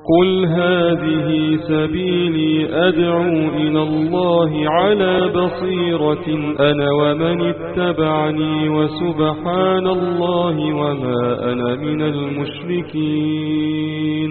قل هذه سبيلي أدعو إلى الله على بصيرة أنا ومن اتبعني وسبحان الله وما أنا من المشركين.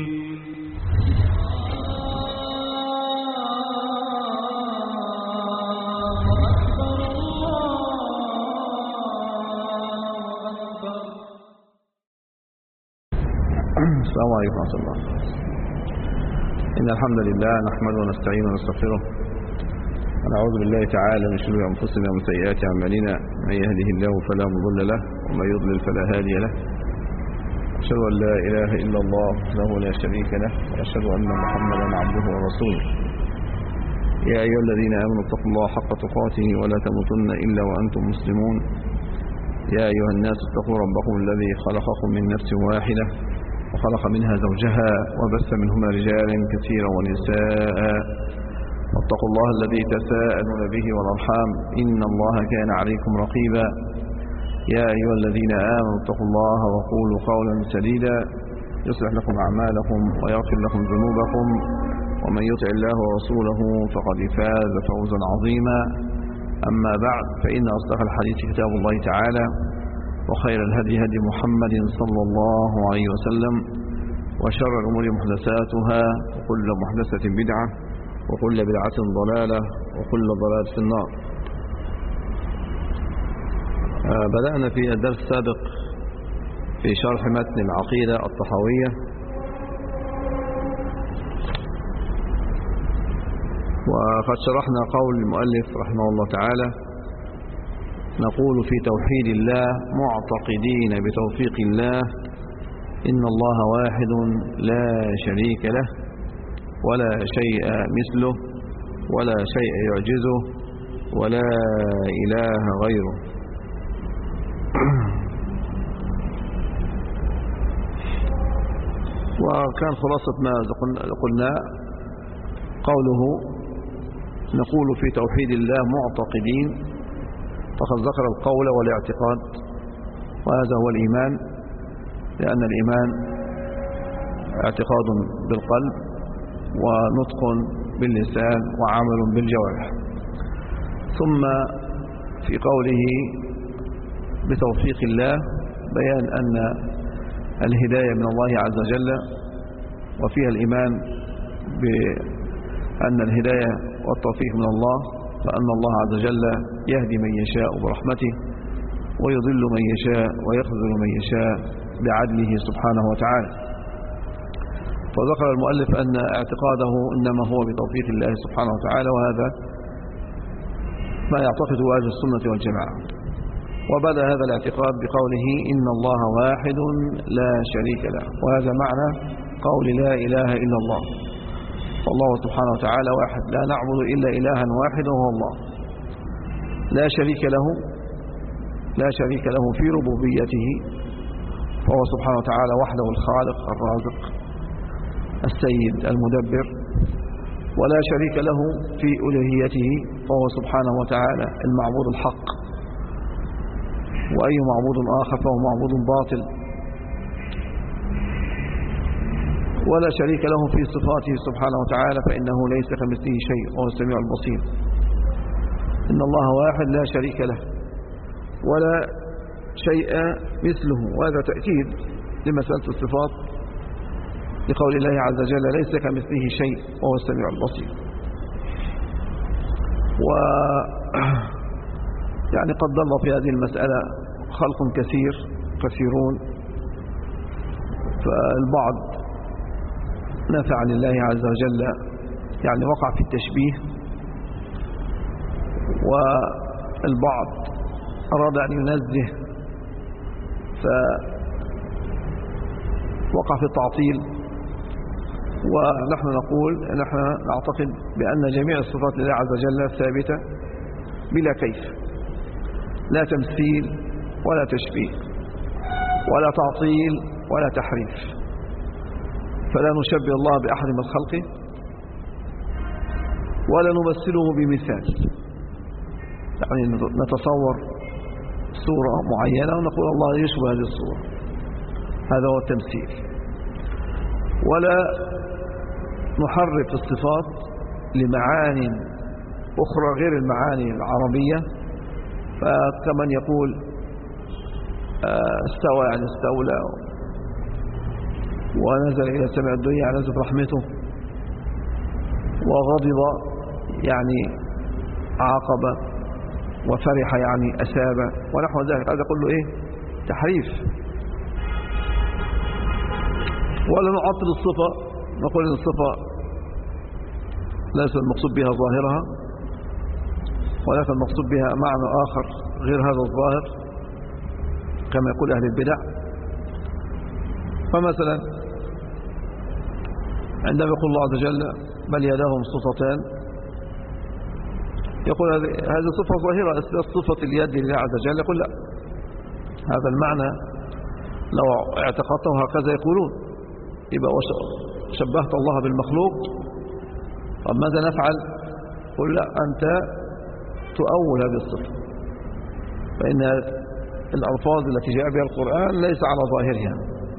السلام عليكم ورحمة الله. إن الحمد لله نحمده ونستعينه ونستغفره ونعوذ بالله تعالى من شرور أنفسنا ومن سيئات أعمالنا، من يهده الله فلا مضل له ومن يضلل فلا هادي له. أشهد أن لا إله إلا الله وحده لا شريك له، وأشهد أن محمدا عبده ورسوله. يا أيها الذين آمنوا اتقوا الله حق تقاته ولا تموتن إلا وأنتم مسلمون. يا أيها الناس اتقوا ربكم الذي خلقكم من نفس واحدة وخلق منها زوجها وبث منهما رجالا كثيرا ونساء، واتقوا الله الذي تساءلون به والأرحام إن الله كان عليكم رقيبا. يا أيها الذين آمنوا اتقوا الله وقولوا قولا سديدا يصلح لكم أعمالكم ويغفر لكم ذنوبكم، ومن يطع الله ورسوله فقد فاز فوزا عظيما. أما بعد، فإن أصدق الحديث كتاب الله تعالى، وخير الهدي هدي محمد صلى الله عليه وسلم، وشر الأمور محدثاتها، وكل محدثة بدعة، وكل بدعة ضلالة، وكل ضلالة في النار. بدأنا في الدرس السابق في شرح متن العقيدة الطحاوية، وقد شرحنا قول المؤلف رحمه الله تعالى: نقول في توحيد الله معتقدين بتوفيق الله إن الله واحد لا شريك له ولا شيء مثله ولا شيء يعجزه ولا إله غيره. وكان خلاصة ما قلنا قوله نقول في توحيد الله معتقدين، فقد ذكر القول والاعتقاد، وهذا هو الإيمان، لأن الإيمان اعتقاد بالقلب ونطق باللسان وعمل بالجوارح. ثم في قوله بتوفيق الله بيان أن الهداية من الله عز وجل، وفيها الإيمان بأن الهداية والتوفيق من الله، فأن الله عز وجل يهدي من يشاء برحمته ويضل من يشاء ويخذل من يشاء بعدله سبحانه وتعالى. فذكر المؤلف أن اعتقاده إنما هو بتوفيق الله سبحانه وتعالى، وهذا ما يعتقده أهل السنة والجماعة. وبدأ هذا الاعتقاد بقوله إن الله واحد لا شريك له، وهذا معنى قول لا إله إلا الله. فالله سبحانه وتعالى واحد، لا نعبد إلا إلها واحدا وهو الله، لا شريك له في ربوبيته، فهو سبحانه وتعالى وحده الخالق الرازق السيد المدبر، ولا شريك له في ألوهيته، فهو سبحانه وتعالى المعبود الحق، وأي معبود آخر فهو معبود باطل. ولا شريك له في صفاته سبحانه وتعالى، فإنه ليس كمثله شيء وهو السميع البصير. إن الله واحد لا شريك له ولا شيء مثله، وهذا تأكيد لمسألة الصفات لقول الله عز وجل ليس كمثله شيء وهو السميع البصير. يعني قد ضل في هذه المسألة خلق كثيرون، فالبعض نفى عن الله عز وجل، يعني وقع في التشبيه، والبعض أراد أن ينزه فوقع في التعطيل. ونحن نقول نحن نعتقد بأن جميع الصفات لله عز وجل ثابتة بلا كيف، لا تمثيل ولا تشبيه ولا تعطيل ولا تحريف، فلا نشبه الله بأحد من خلقه ولا نمثله بمثال، يعني نتصور صورة معينة ونقول الله يشبه هذه الصورة، هذا هو التمثيل. ولا نحرف الصفات لمعاني أخرى غير المعاني العربية، فكمن يقول استوى يعني استولى، ونزل إلى السماء الدنيا يعني نزلت رحمته، وغضب يعني عاقب، وفرح يعني أساب، ونحو ذلك. هذا كله إيه؟ تحريف. ولا نعطل الصفة، نقول إن الصفة ليس المقصود بها ظاهرها، ولكن المقصود بها معنى آخر غير هذا الظاهر، كما يقول أهل البدع. فمثلا عندما يقول الله عز وجل بل يداه مبسوطتان، يقول هذه صفة ظاهرة، صفة اليد لله عز وجل. يقول لا، هذا المعنى لو اعتقدته هكذا يقولون يبقى شبهت الله بالمخلوق. طب ماذا نفعل؟ قل لا، أنت تؤول هذه الصفة، فإن الألفاظ التي جاء بها القرآن ليس على ظاهرها،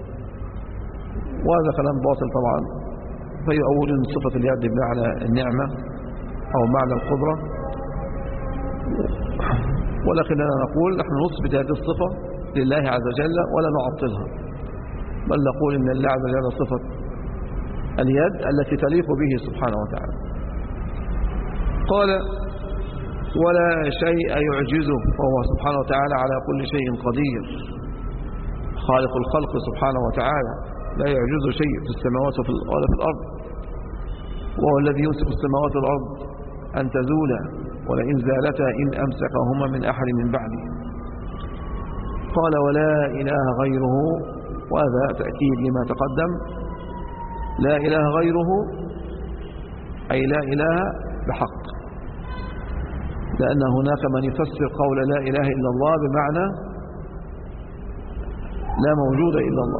وهذا كلام باطل طبعا. فيؤولون صفة اليد بمعنى النعمة أو معنى القدرة، ولكننا نقول نحن نثبت هذه الصفة لله عز وجل ولا نعطلها، بل نقول إن الله عز وجل صفة اليد التي تليق به سبحانه وتعالى. قال ولا شيء يعجزه، وهو سبحانه وتعالى على كل شيء قدير، خالق الخلق سبحانه وتعالى، لا يعجزه شيء في السماوات ولا في الأرض، وهو الذي يمسك السماوات والأرض أن تزولا ولئن زالتا إن أمسكهما من أحد من بعده. قال ولا إله غيره، وهذا تأكيد لما تقدم. لا إله غيره أي لا إله بحق، لأن هناك من يفسر قول لا إله إلا الله بمعنى لا موجود إلا الله،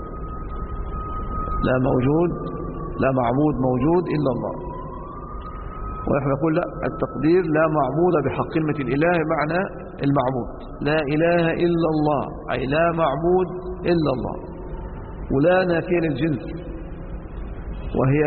لا موجود، لا معبود موجود إلا الله. ونحن نقول لا، التقدير لا معبود بحق. كلمة الإله معنى المعبود، لا إله إلا الله أي لا معبود إلا الله. ولا نافية للجنس، وهي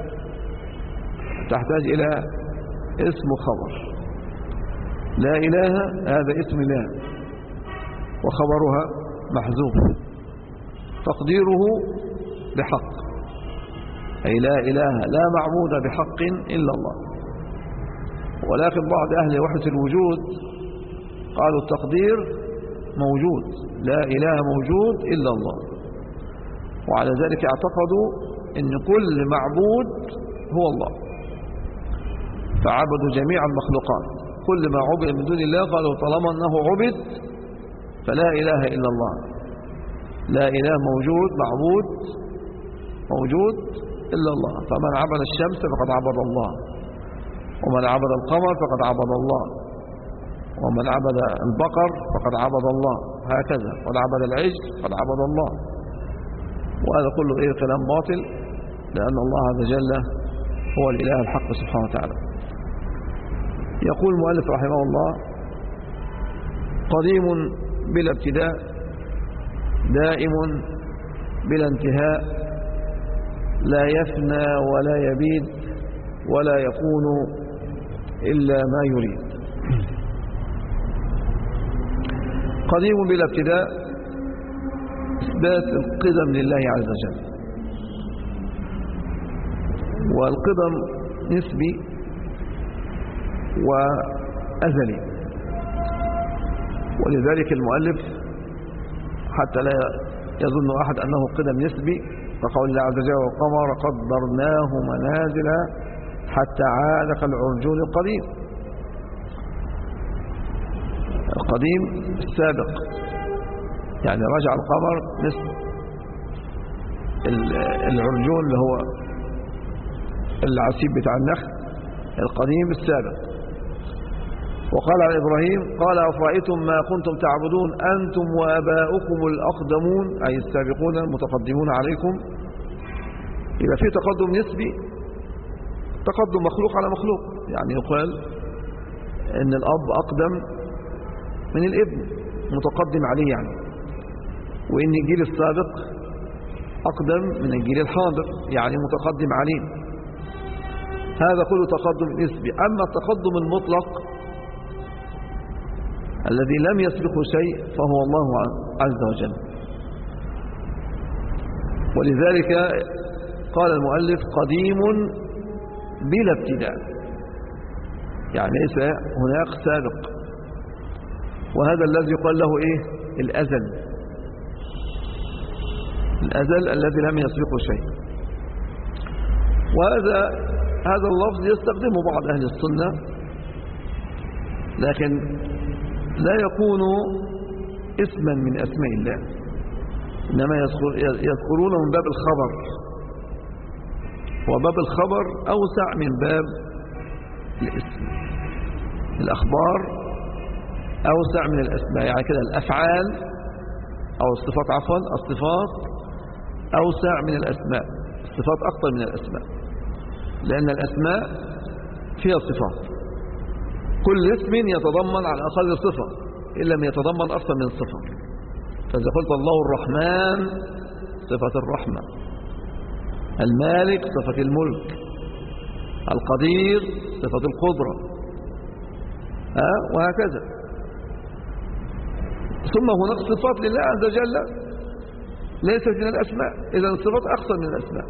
تحتاج إلى اسم خبر. لا إله هذا اسم لا، وخبرها محذوف، تقديره بحق، أي لا إله لا معبود بحق إلا الله. ولكن بعض أهل وحدة الوجود قالوا التقدير موجود، لا إله موجود إلا الله، وعلى ذلك اعتقدوا أن كل معبود هو الله، فعبدوا جميع المخلوقات، كل ما عبد من دون الله قالوا طالما أنه عبد فلا إله إلا الله، لا إله موجود معبود موجود إلا الله. فمن عبد الشمس فقد عبد الله، ومن عبد القمر فقد عبد الله، ومن عبد البقر فقد عبد الله، هكذا، ومن عبد العجل فقد عبد الله. وهذا كله إيه؟ كلام باطل، لأن الله عز وجل هو الإله الحق سبحانه وتعالى. يقول المؤلف رحمه الله قديم بلا ابتداء، دائم بلا انتهاء، لا يفنى ولا يبيد ولا يكون إلا ما يريد. قديم بلا ابتداء، إثبات القدم لله عز وجل، والقدم نسبي وأزلي، ولذلك المؤلف حتى لا يظن أحد أنه قدم نسبي، فقول الله عز وجل والقمر قدرناه منازل حتى عاد كالعرجون القديم. القديم السابق، يعني رجع القمر مثل العرجون اللي هو العسيب بتاع النخل، القديم السابق. وقال على إبراهيم قال أفرأيتم ما كنتم تعبدون أنتم وآباؤكم الأقدمون، أي السابقون المتقدمون عليكم. إذا في تقدم نسبي، تقدم مخلوق على مخلوق، يعني يقال إن الأب أقدم من الابن، متقدم عليه يعني، وإن الجيل السابق أقدم من الجيل الحاضر، يعني متقدم عليه. هذا كله تقدم نسبي. أما التقدم المطلق الذي لم يسبقه شيء فهو الله عز وجل. ولذلك قال المؤلف قديم بلا ابتداء، يعني ليس هناك سابق. وهذا الذي يقال له الأزل، الأزل الذي لم يسبقه شيء. وهذا اللفظ يستخدمه بعض أهل السنة، لكن لا يكون اسما من أسماء الله، إنما يذكرونه من باب الخبر، وباب الخبر أوسع من باب الاسم. الأخبار أوسع من الأسماء، يعني كده الأفعال أو الصفات، عفوا الصفات أوسع من الأسماء، الصفات أكثر من الأسماء، لأن الأسماء فيها صفات، كل اسم يتضمن على الأقل صفة إن لم يتضمن أكثر من صفة. فإذا قلت الله الرحمن صفة الرحمة، المالك صفة الملك، القدير صفة القدرة، وهكذا. ثم هناك صفات لله عز وجل ليست من الأسماء، إذا الصفات أكثر من الأسماء.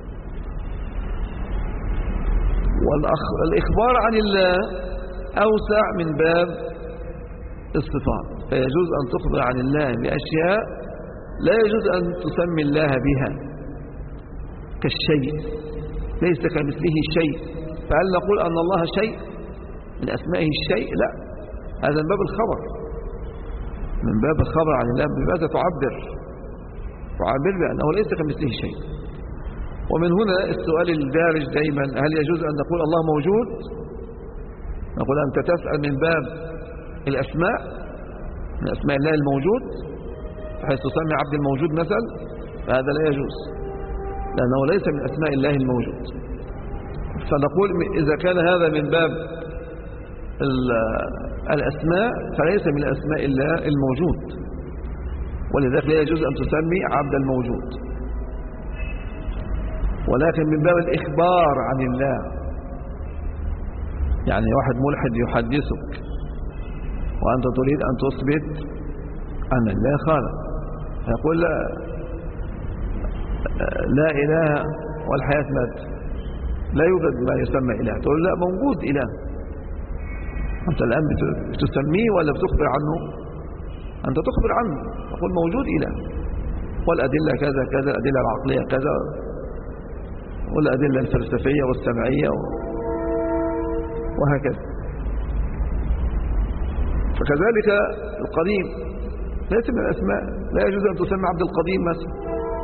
والإخبار عن الله أوسع من باب الصفات، فيجوز أن تخبر عن الله بأشياء لا يجوز أن تسمي الله بها، كالشيء ليس كمثله شيء، فهل نقول أن الله شيء من أسمائه الشيء؟ لا، هذا من باب الخبر، من باب الخبر عن الله. بماذا تعبر بأنه ليس كمثله شيء. ومن هنا السؤال الدارج دائما، هل يجوز أن نقول الله موجود؟ نقول أنت تسأل من باب الأسماء، من أسماء الله الموجود، حيث تسمي عبد الموجود مثلا، فهذا لا يجوز، لأنه ليس من أسماء الله الموجود. فنقول إذا كان هذا من باب الأسماء فليس من أسماء الله الموجود، ولذلك لا يجوز أن تسمي عبد الموجود. ولكن من باب الإخبار عن الله، يعني واحد ملحد يحدثك وأنت تريد أن تثبت أن الله خالق، فيقول لا إله والحياة مات، لا يوجد ما يسمى إله، تقول لا موجود إله. أنت الآن بتسميه ولا بتخبر عنه؟ أنت تخبر عنه، تقول موجود إله، والأدلة كذا كذا، الأدلة العقلية كذا، والأدلة الفلسفية والسمعية وهكذا. فكذلك القديم ليس من الأسماء، لا يجوز أن تسمى عبد القديم مثلا،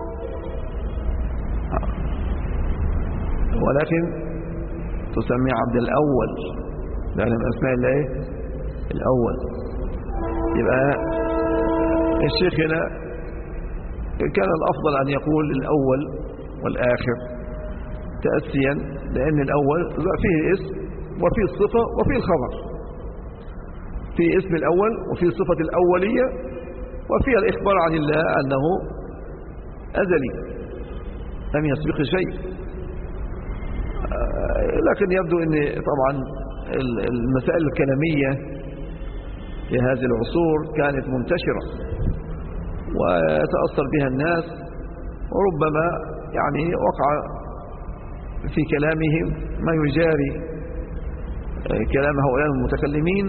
ولكن تسمي عبد الأول، لأن من أسماء الله الأول. يبقى الشيخ هنا كان الأفضل أن يقول الأول والآخر تأسيا، لأن الأول فيه اسم وفيه الصفة وفيه الخبر، فيه اسم الأول وفيه صفة الأولية وفيه الإخبار عن الله أنه أزلي لم يسبق شيء. لكن يبدو أن طبعا المسائل الكلامية في هذه العصور كانت منتشرة ويتأثر بها الناس، وربما يعني وقع في كلامهم ما يجاري كلام هؤلاء المتكلمين،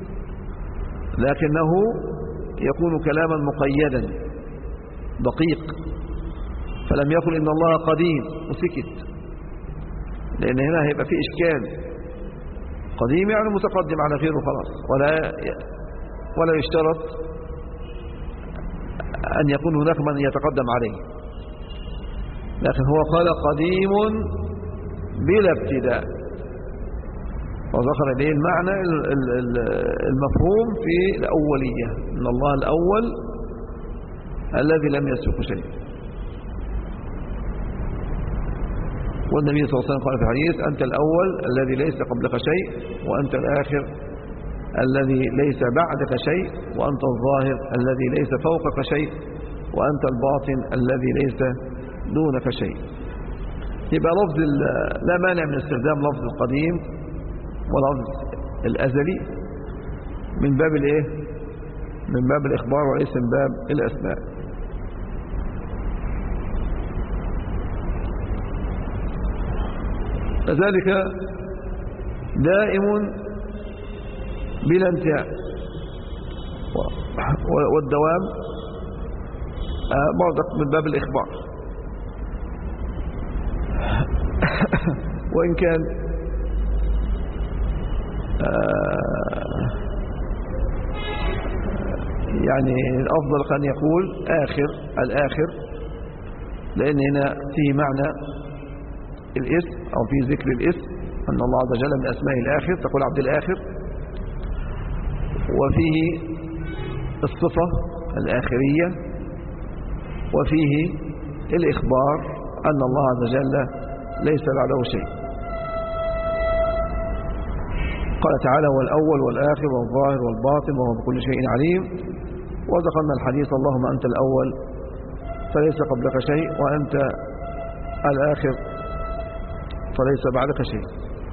لكنه يكون كلاما مقيدا دقيق، فلم يقل إن الله قديم وسكت، لأن هنا هيبقى فيه إشكال. قديم يعني متقدم على خير وخلاص، ولا يشترط أن يكون هناك من يتقدم عليه، لكن هو قال قديم بلا ابتداء، وذكر إليه المعنى المفهوم في الأولية، إن الله الأول الذي لم يسبق شيء. والنبي صلى الله عليه وسلم قال في الحديث أنت الأول الذي ليس قبلك شيء، وأنت الآخر الذي ليس بعدك شيء، وأنت الظاهر الذي ليس فوقك شيء، وأنت الباطن الذي ليس دونك شيء. يبقى لفظ لا مانع من استخدام لفظ القديم ولفظ الأزلي من باب الايه؟ من باب الإخبار وليس من باب الأسماء. كذلك دائم بلا انتهاء، والدوام برضك من باب الإخبار، وإن كان يعني الأفضل كان يقول الآخر، لأن هنا فيه معنى الاسم أو فيه ذكر الاسم، أن الله عز وجل من أسماء الآخر، تقول عبد الآخر، وفيه الصفة الآخرية، وفيه الإخبار أن الله عز وجل ليس بعده شيء. قال تعالى: والأول والآخر والظاهر والباطن وهو بكل شيء عليم. وذكرنا الحديث: اللهم أنت الأول فليس قبلك شيء، وأنت الآخر فليس بعدك شيء.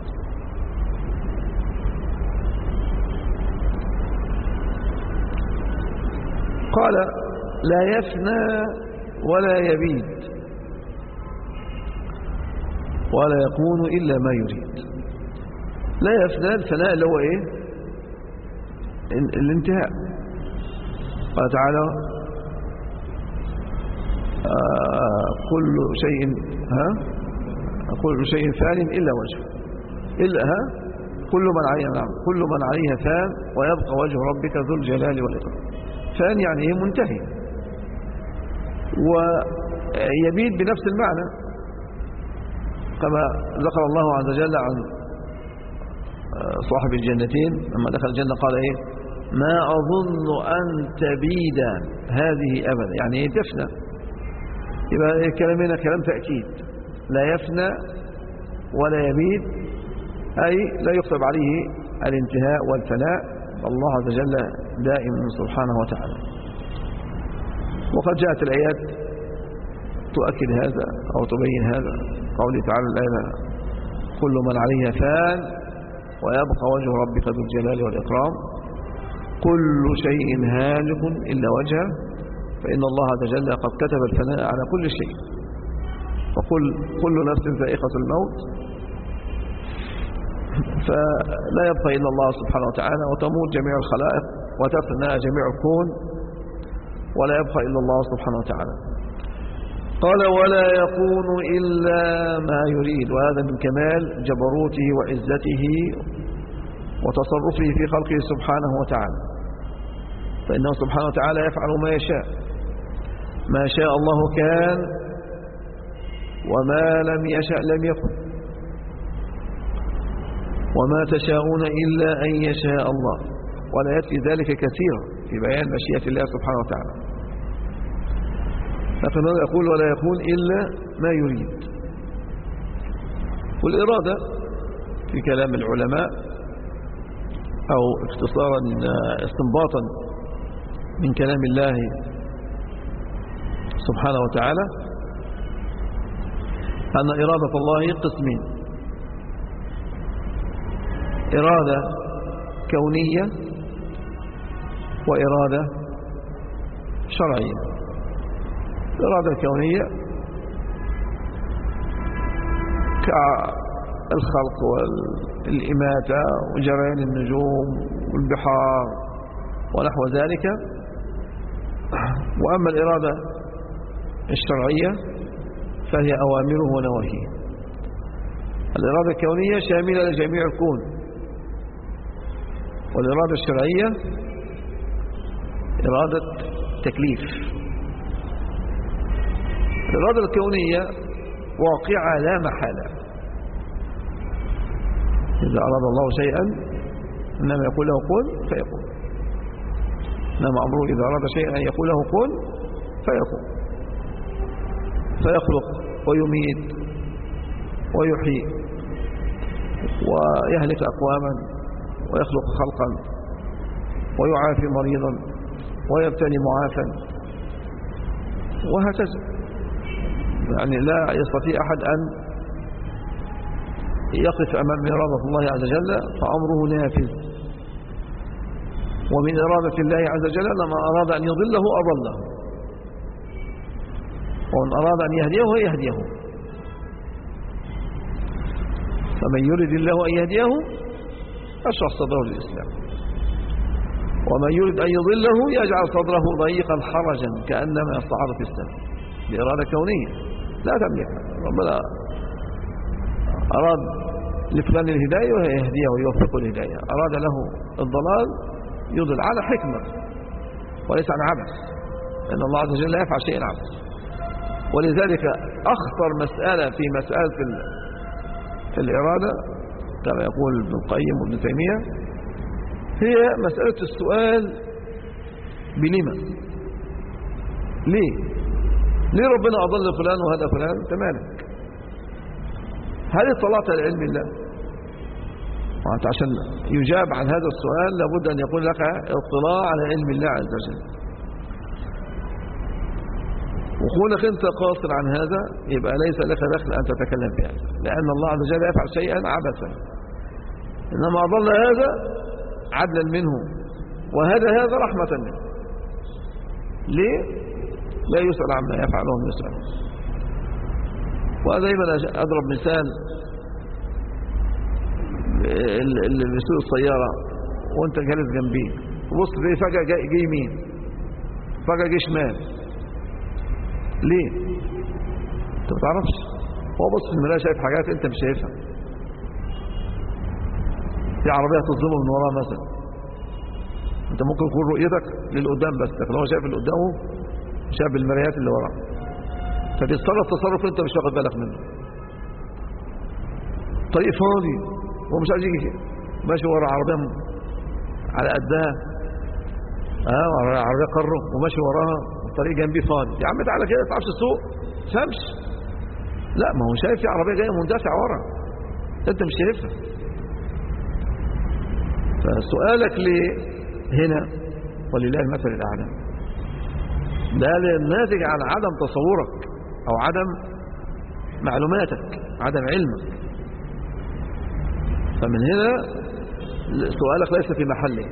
قال: لا يفنى ولا يبيد ولا يكون إلا ما يريد. لا يفنى، الفناء اللي هو ايه؟ الانتهاء. قال تعالى: كل شيء فان إلا وجهه، كل من عليها فان ويبقى وجه ربك ذو الجلال والإكرام. فان يعني ايه؟ منتهي. ويبيد بنفس المعنى، كما ذكر الله عز وجل عن صاحب الجنتين لما دخل الجنة قال ايه؟ ما أظن أن تبيد هذه أبدا، يعني ايه؟ تفنى. يبقى الكلام هنا كلام تأكيد، لا يفنى ولا يبيد، أي لا يكتب عليه الانتهاء والفناء، الله عز وجل دائم سبحانه وتعالى. وقد جاءت الآيات تؤكد هذا أو تبين هذا، قوله تعالى الآية: كل من عليها فان ويبقى وجه ربك ذو الجلال والإكرام، كل شيء هالك إلا وجهه، فإن الله عز وجل قد كتب الفناء على كل شيء، كل نفس ذائقة الموت، فلا يبقى إلا الله سبحانه وتعالى، وتموت جميع الخلائق وتفنى جميع الكون، ولا يبقى إلا الله سبحانه وتعالى. قال: ولا يكون إلا ما يريد، وهذا من كمال جبروته وعزته وتصرفه في خلقه سبحانه وتعالى، فإنه سبحانه وتعالى يفعل ما يشاء، ما شاء الله كان وما لم يشاء لم يكن، وما تشاءون إلا أن يشاء الله. ولا يأتي ذلك كثيرا في بيان مشيئة الله سبحانه وتعالى، لكن يقول: ولا يكون إلا ما يريد. والإرادة في كلام العلماء أو اختصارا استنباطا من كلام الله سبحانه وتعالى أن إرادة الله قسمين: إرادة كونية وإرادة شرعية. الإرادة الكونية كالخلق والإماتة وجريان النجوم والبحار ونحو ذلك. وأما الإرادة الشرعية فهي أوامره ونواهيه. الإرادة الكونية شاملة لجميع الكون، والإرادة الشرعية إرادة تكليف. الإرادة الكونية واقعة لا محالة، إذا أراد الله شيئا إنما يقول له كن فيكون، إنما أمره إذا أراد شيئا يقول له كن فيكون، فيخلق ويميت ويحيي ويهلك أقواما ويخلق خلقا ويعافي مريضا ويبتلي معافا، وهكذا. يعني لا يستطيع أحد أن يقف أمام إرادة الله عز وجل فأمره نافذ. ومن إرادة الله عز وجل لما أراد أن يضله أضله، ومن أراد أن يهديه يهديه. فمن يريد الله أن يهديه أشرح صدره للإسلام، ومن يريد أن يضله يجعل صدره ضيقا حرجا كأنما يصعد في السماء. بإرادة كونية لا تملكها. ربنا أراد لفلان الهداية ويهديه ويوفق الهداية، أراد له الضلال يضل على حكمة وليس عن عبث، لأن الله عز وجل لا يفعل شيئا عبث. ولذلك أخطر مسألة في مسألة الإرادة كما يقول ابن القيم وابن تيمية هي مسألة السؤال بلما. ليه ربنا أضل فلان وهذا فلان؟ أنت مالك؟ هل اطلعت على علم الله؟ وأنت عشان يجاب عن هذا السؤال لابد أن يكون لك اطلاع على علم الله عز وجل. وكونك أنت قاصر عن هذا يبقى ليس لك دخل أن تتكلم في هذا، لأن الله عز وجل يفعل شيئا عبثا. إنما أضل هذا عدلا منه وهذا رحمة منه. ليه؟ لا يسأل عما يفعل وهم يسأل. ودايما أضرب مثال اللي بيسوق السيارة وانت جالس جنبيه بص ليه فجأة جاي يمين فجأة جاي شمال. ليه؟ انت ما تعرفش. هو بص في المراية شايف حاجات انت مش شايفها. في عربية تظلمه من وراها مثلا، انت ممكن يكون رؤيتك للقدام بس، لكن هو شايف اللي قدامه شايف المرايات اللي وراه، فبيتصرف تصرف انت مش واخد بالك منه. طريق فاضي هو مش عايز يجي ماشي ورا عربيه على قدها عربيه قره وماشي وراها الطريق جنبي فاضي. يا عم تعالى كده ما تعرفش السوق فهمش. لا ما هو شايف في عربيه جايه مندفع ورا انت مش شايفها. فسؤالك ليه هنا ولله المثل الاعلى ده ناتج عن عدم تصورك او عدم معلوماتك عدم علمك. فمن هنا سؤالك ليس في محله.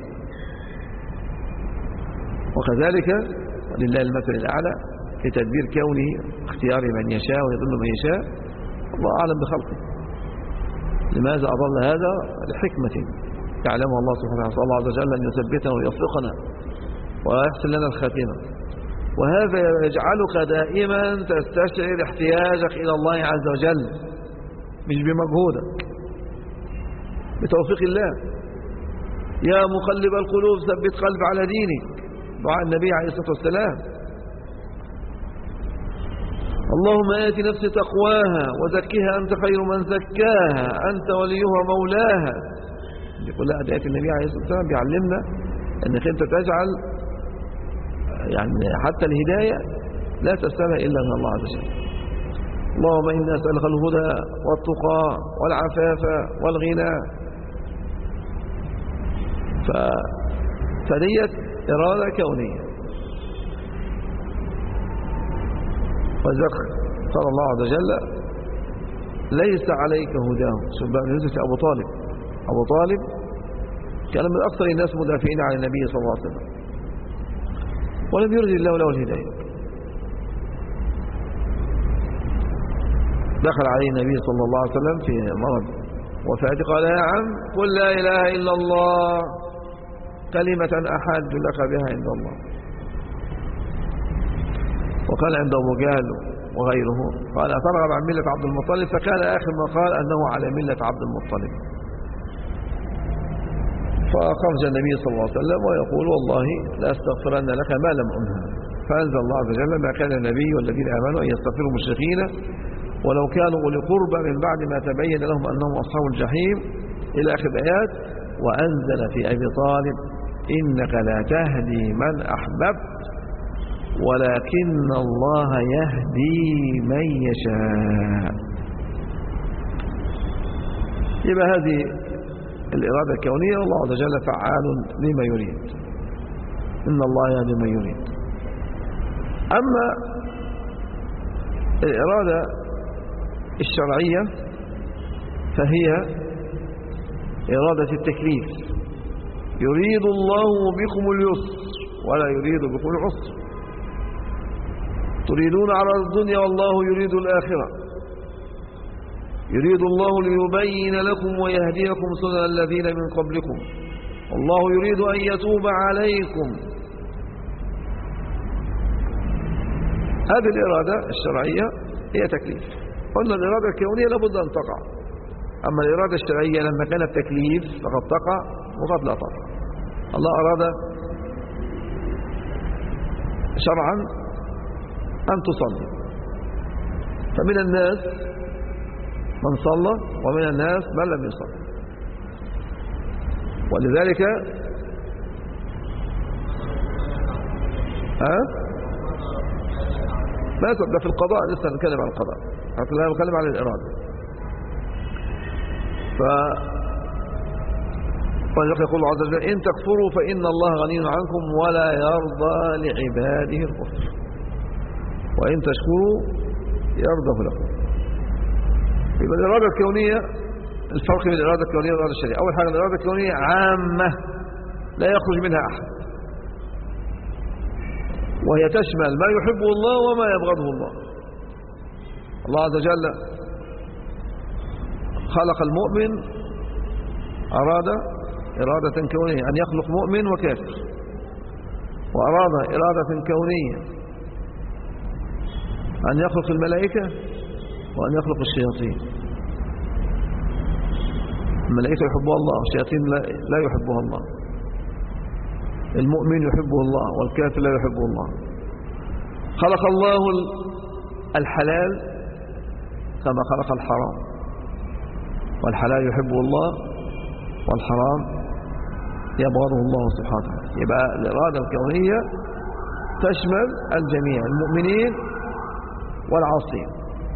وكذلك ولله المثل الأعلى في تدبير كونه اختيار من يشاء ويضل من يشاء. الله أعلم بخلقه. لماذا أضل هذا؟ لحكمة يعلمها الله سبحانه وتعالى. الله عز وجل أن يثبتنا ويوفقنا ويحسن لنا الخاتمة. وهذا يجعلك دائما تستشعر احتياجك إلى الله عز وجل مش بمجهودك، بتوفيق الله. يا مقلب القلوب ثبت قلب على دينك، دعاء النبي عليه الصلاة والسلام. اللهم آت نفسي تقواها وزكها أنت خير من زكاها أنت وليها مولاها. دي كلها أدعية النبي عليه الصلاة والسلام بيعلمنا أنك أنت تجعل يعني حتى الهداية لا تسألها إلا من الله عز وجل. اللهم إنا نسألك الهدى والتقى والعفاف والغنى. فديت إرادة كونية. وذكر قال الله عز وجل ليس عليك هداهم. سبحانه نزلت أبو طالب كان من أكثر الناس مدافعين عن النبي صلى الله عليه وسلم ولم يرد الله له الهداية. دخل عليه النبي صلى الله عليه وسلم في مرض وفاته قال يا عم قل لا إله إلا الله كلمة أحد لك بها عند الله. وقال عند أبو جهل وغيره قال أترغب عن ملة عبد المطلب، فكان آخر ما قال أنه على ملة عبد المطلب. فخرج النبي صلى الله عليه وسلم ويقول والله لا أستغفرن لك ما لم أنهى. فأنزل الله عز وجل ما كان النبي والذين آمنوا أن يستغفروا المشركين ولو كانوا أولي قربى من بعد ما تبين لهم أنهم أصحاب الجحيم إلى آخر الآيات. وأنزل في أبي طالب إنك لا تهدي من أحببت ولكن الله يهدي من يشاء. يبقى هذه الإرادة الكونية والله عز وجل فعال لما يريد. إن الله يهدي من يريد. أما الإرادة الشرعية فهي إرادة التكليف. يريد الله بكم اليسر ولا يريد بكم العسر، تريدون عرض الدنيا والله يريد الآخرة، يريد الله ليبين لكم ويهديكم سنن الذين من قبلكم، والله يريد أن يتوب عليكم. هذه الإرادة الشرعية هي تكليف. قلنا الإرادة الكونية لابد أن تقع، أما الإرادة الشرعية لما كانت تكليف فقد تقع وقد لا تقع. الله أراد شرعا أن تصلي، فمن الناس من صلى ومن الناس من لم يصلي، ولذلك ما ده في القضاء، لسه نتكلم عن القضاء، لا نتكلم عن الإرادة. ولذلك يقول الله عز وجل: إن تكفروا فإن الله غني عنكم ولا يرضى لعباده الكفر وإن تشكروا يرضه لكم. يبقى الإرادة الكونية، الفرق بين الإرادة الكونية والإرادة الشرعية: أول حاجة الإرادة الكونية عامة لا يخرج منها أحد، وهي تشمل ما يحبه الله وما يبغضه الله. الله عز وجل خلق المؤمن، أراد إرادة كونية أن يخلق مؤمن وكافر، وأراد إرادة كونية أن يخلق الملائكة وأن يخلق الشياطين. الملائكة يحبها الله والشياطين لا يحبها الله، المؤمن يحبه الله والكافر لا يحبه الله. خلق الله الحلال كما خلق الحرام، والحلال يحبه الله والحرام يبغضه الله سبحانه. يبقى الإرادة الكونية تشمل الجميع، المؤمنين والعاصين.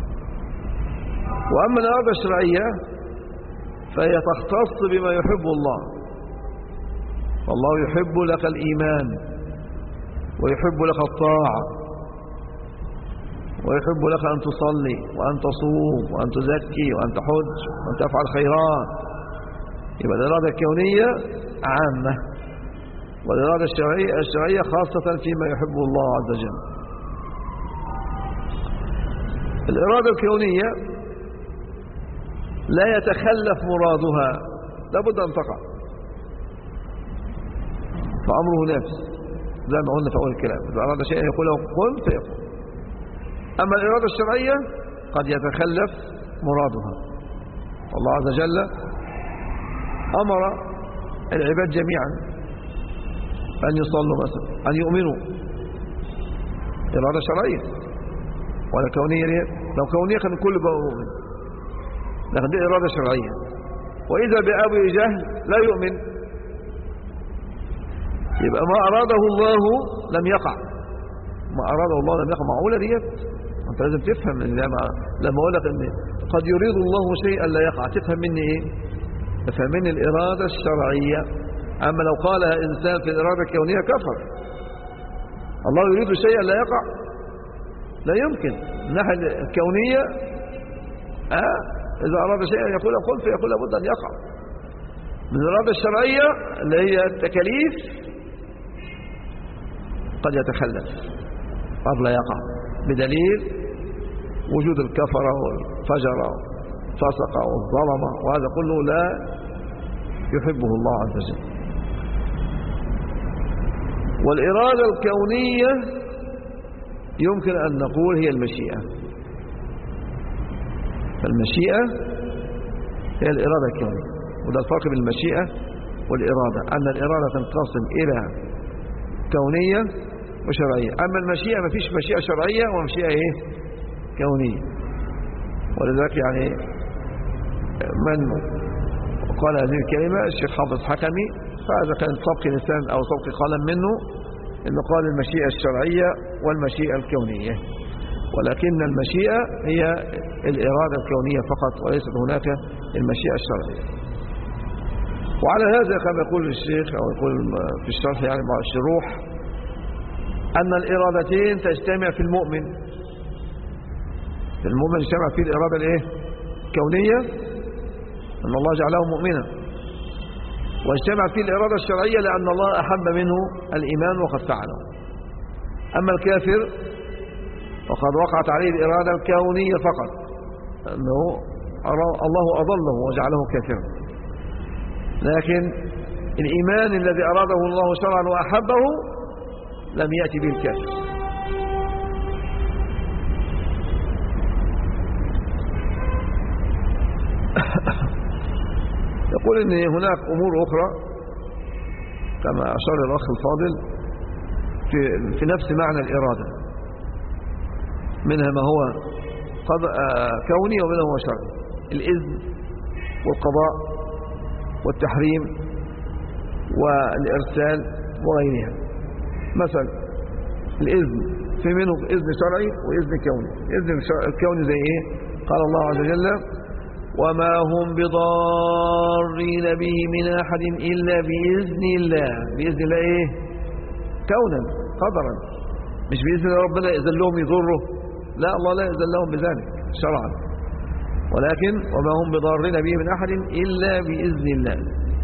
وأما الإرادة الشرعية فهي تختص بما يحبه الله، والله يحب لك الإيمان ويحب لك الطاعة ويحب لك أن تصلي وأن تصوم وأن تزكي وأن تحج وأن تفعل خيرات. يبقى الإرادة الكونية عامة، والإرادة الشرعية خاصة فيما يحبه الله عز وجل. الإرادة الكونية لا يتخلف مرادها، لابد أن تقع، فأمره نفس زي ما قلنا في أول الكلام: إذا أراد شيئا يقول له كن فيكون. أما الإرادة الشرعية قد يتخلف مرادها. الله عز وجل أمر العباد جميعا أن يصلوا مثلا، أن يؤمنوا، إرادة شرعية. ولا كونية؟ لو كونية كان الكل بقى يؤمن، لكن دي إرادة شرعية. وإذا بأبي جهل لا يؤمن، يبقى ما أراده الله لم يقع، ما أراده الله لم يقع. معقولة ديت؟ أنت لازم تفهم لما أقول لك أن قد يريد الله شيئا لا يقع، تفهم مني إيه؟ تفهم مني الإرادة الشرعية. أما لو قالها إنسان في الإرادة الكونية كفر. الله يريد شيئا لا يقع، لا يمكن. من الناحية الكونية إذا أراد شيئا يقول قل فيقول لابد أن يقع. من الإرادة الشرعية اللي هي التكاليف قد يتخلف، قد لا يقع، بدليل وجود الكفرة والفجرة والفسقة والظلمة، وهذا كله لا يحبه الله عز وجل. والإرادة الكونية يمكن أن نقول هي المشيئة. فالمشيئة هي الإرادة الكونية، وده الفرق بين المشيئة والإرادة، أن الإرادة تنقسم إلى كونية وشرعية. أما المشيئة ما فيش مشيئة شرعية ومشيئة إيه؟ كونية. ولذلك يعني من قال هذه الكلمة الشيخ حافظ حكمي، فهذا كان سبق لسان أو سبق قلم منه، إنه قال المشيئة الشرعية والمشيئة الكونية، ولكن المشيئة هي الإرادة الكونية فقط، وليست هناك المشيئة الشرعية. وعلى هذا كما يقول الشيخ أو يقول في الشرح يعني مع الشروح أن الإرادتين تجتمع في المؤمن. في المؤمن يجتمع فيه الإرادة الإيه؟ الكونية أن الله جعله مؤمنا، واجتمعت فيه الإرادة الشرعية لأن الله أحب منه الإيمان وقد فعله. أما الكافر فقد وقعت عليه الإرادة الكونية فقط، أنه الله أضله وجعله كافرا، لكن الإيمان الذي أراده الله شرعا وأحبه لم يأتي به الكافر. يقول إن هناك أمور أخرى كما أشار الأخ الفاضل في نفس معنى الإرادة، منها ما هو كوني ومنها هو شرعي، الإذن والقضاء والتحريم والإرسال وغيرها. مثلا الإذن في منه إذن شرعي وإذن كوني. الإذن الكوني زي إيه؟ قال الله عز وجل: وما هم بضارين به من أحد إلا بإذن الله. بإذن الله إيه؟ كونا قدرا، مش بإذن الله ربنا يأذن لهم يضره، لا، الله لا يأذن لهم بذلك شرعا، ولكن وما هم بضارين به من أحد إلا بإذن الله.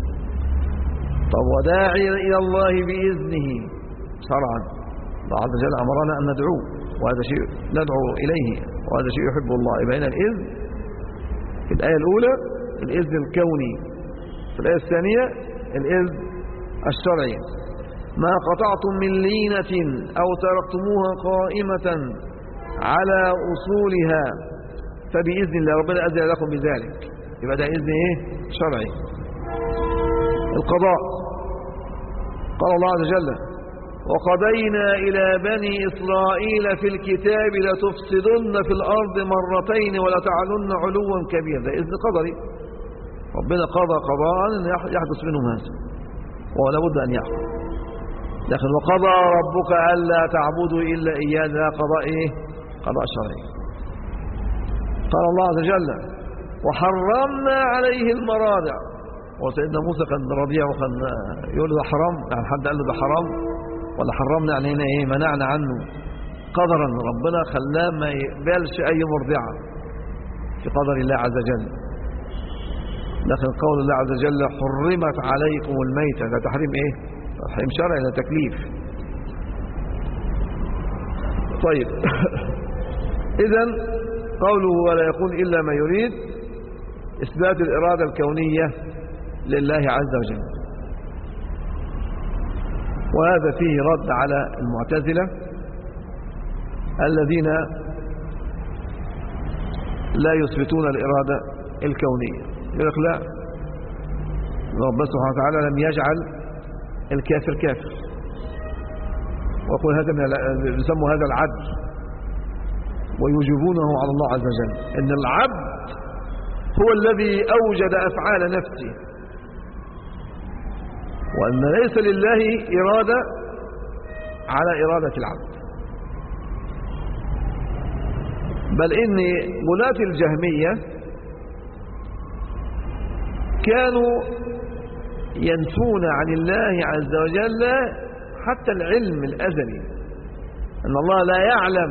طب وداعي إلى الله بإذنه شرعا، الله عز وجل أمرنا أن ندعوه، وهذا شيء ندعو إليه، وهذا شيء يحب الله. يبقى هنا الإذن في الآية الأولى الإذن الكوني، في الآية الثانية الإذن الشرعي. ما قطعتم من لينة أو تركتموها قائمة على أصولها فبإذن الله، ربنا أذن لكم بذلك، يبقى ده إذن إيه؟ شرعي. القضاء، قال الله عز وجل: وقضينا إلى بني إسرائيل في الكتاب لتفسدن في الأرض مرتين ولتعلن علوا كبيرا. ده إذن قدري، ربنا قضى قضاء أن يحدث منهم هذا، ولا بد أن يحدث. لكن وقضى ربك ألا تعبدوا إلا إياه، لا قضاء إيه؟ قضاء شرعي. قال الله عز وجل: وحرمنا عليه المراضع. وسيدنا موسى كان رضيع وكان يقول له ده حرام، يعني حد قال له ده حرام ولا حرمنا؟ يعني هنا ايه؟ منعنا عنه قدرا، ربنا خلاه ما يقبلش اي مرضعه في قدر الله عز وجل. لكن قول الله عز وجل: حرمت عليكم الميتة، ده تحريم ايه؟ تحريم شرعي، ده تكليف. طيب اذن قوله ولا يكون الا ما يريد اثبات الاراده الكونيه لله عز وجل، وهذا فيه رد على المعتزلة الذين لا يثبتون الإرادة الكونية. يقول لك لا، ربنا سبحانه وتعالى لم يجعل الكافر كافر، ويقول هذا يسمى هذا العدل، ويجيبونه على الله عز وجل إن العبد هو الذي أوجد أفعال نفسه، وأن ليس لله إرادة على إرادة العبد. بل إن غلاة الجهمية كانوا ينفون عن الله عز وجل حتى العلم الأزلي، أن الله لا يعلم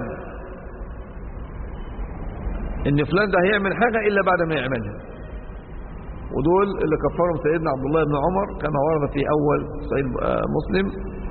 إن فلان ده هيعمل حاجة إلا بعد ما يعملها. ودول اللي كفرهم سيدنا عبد الله بن عمر كما ورد في أول صحيح مسلم،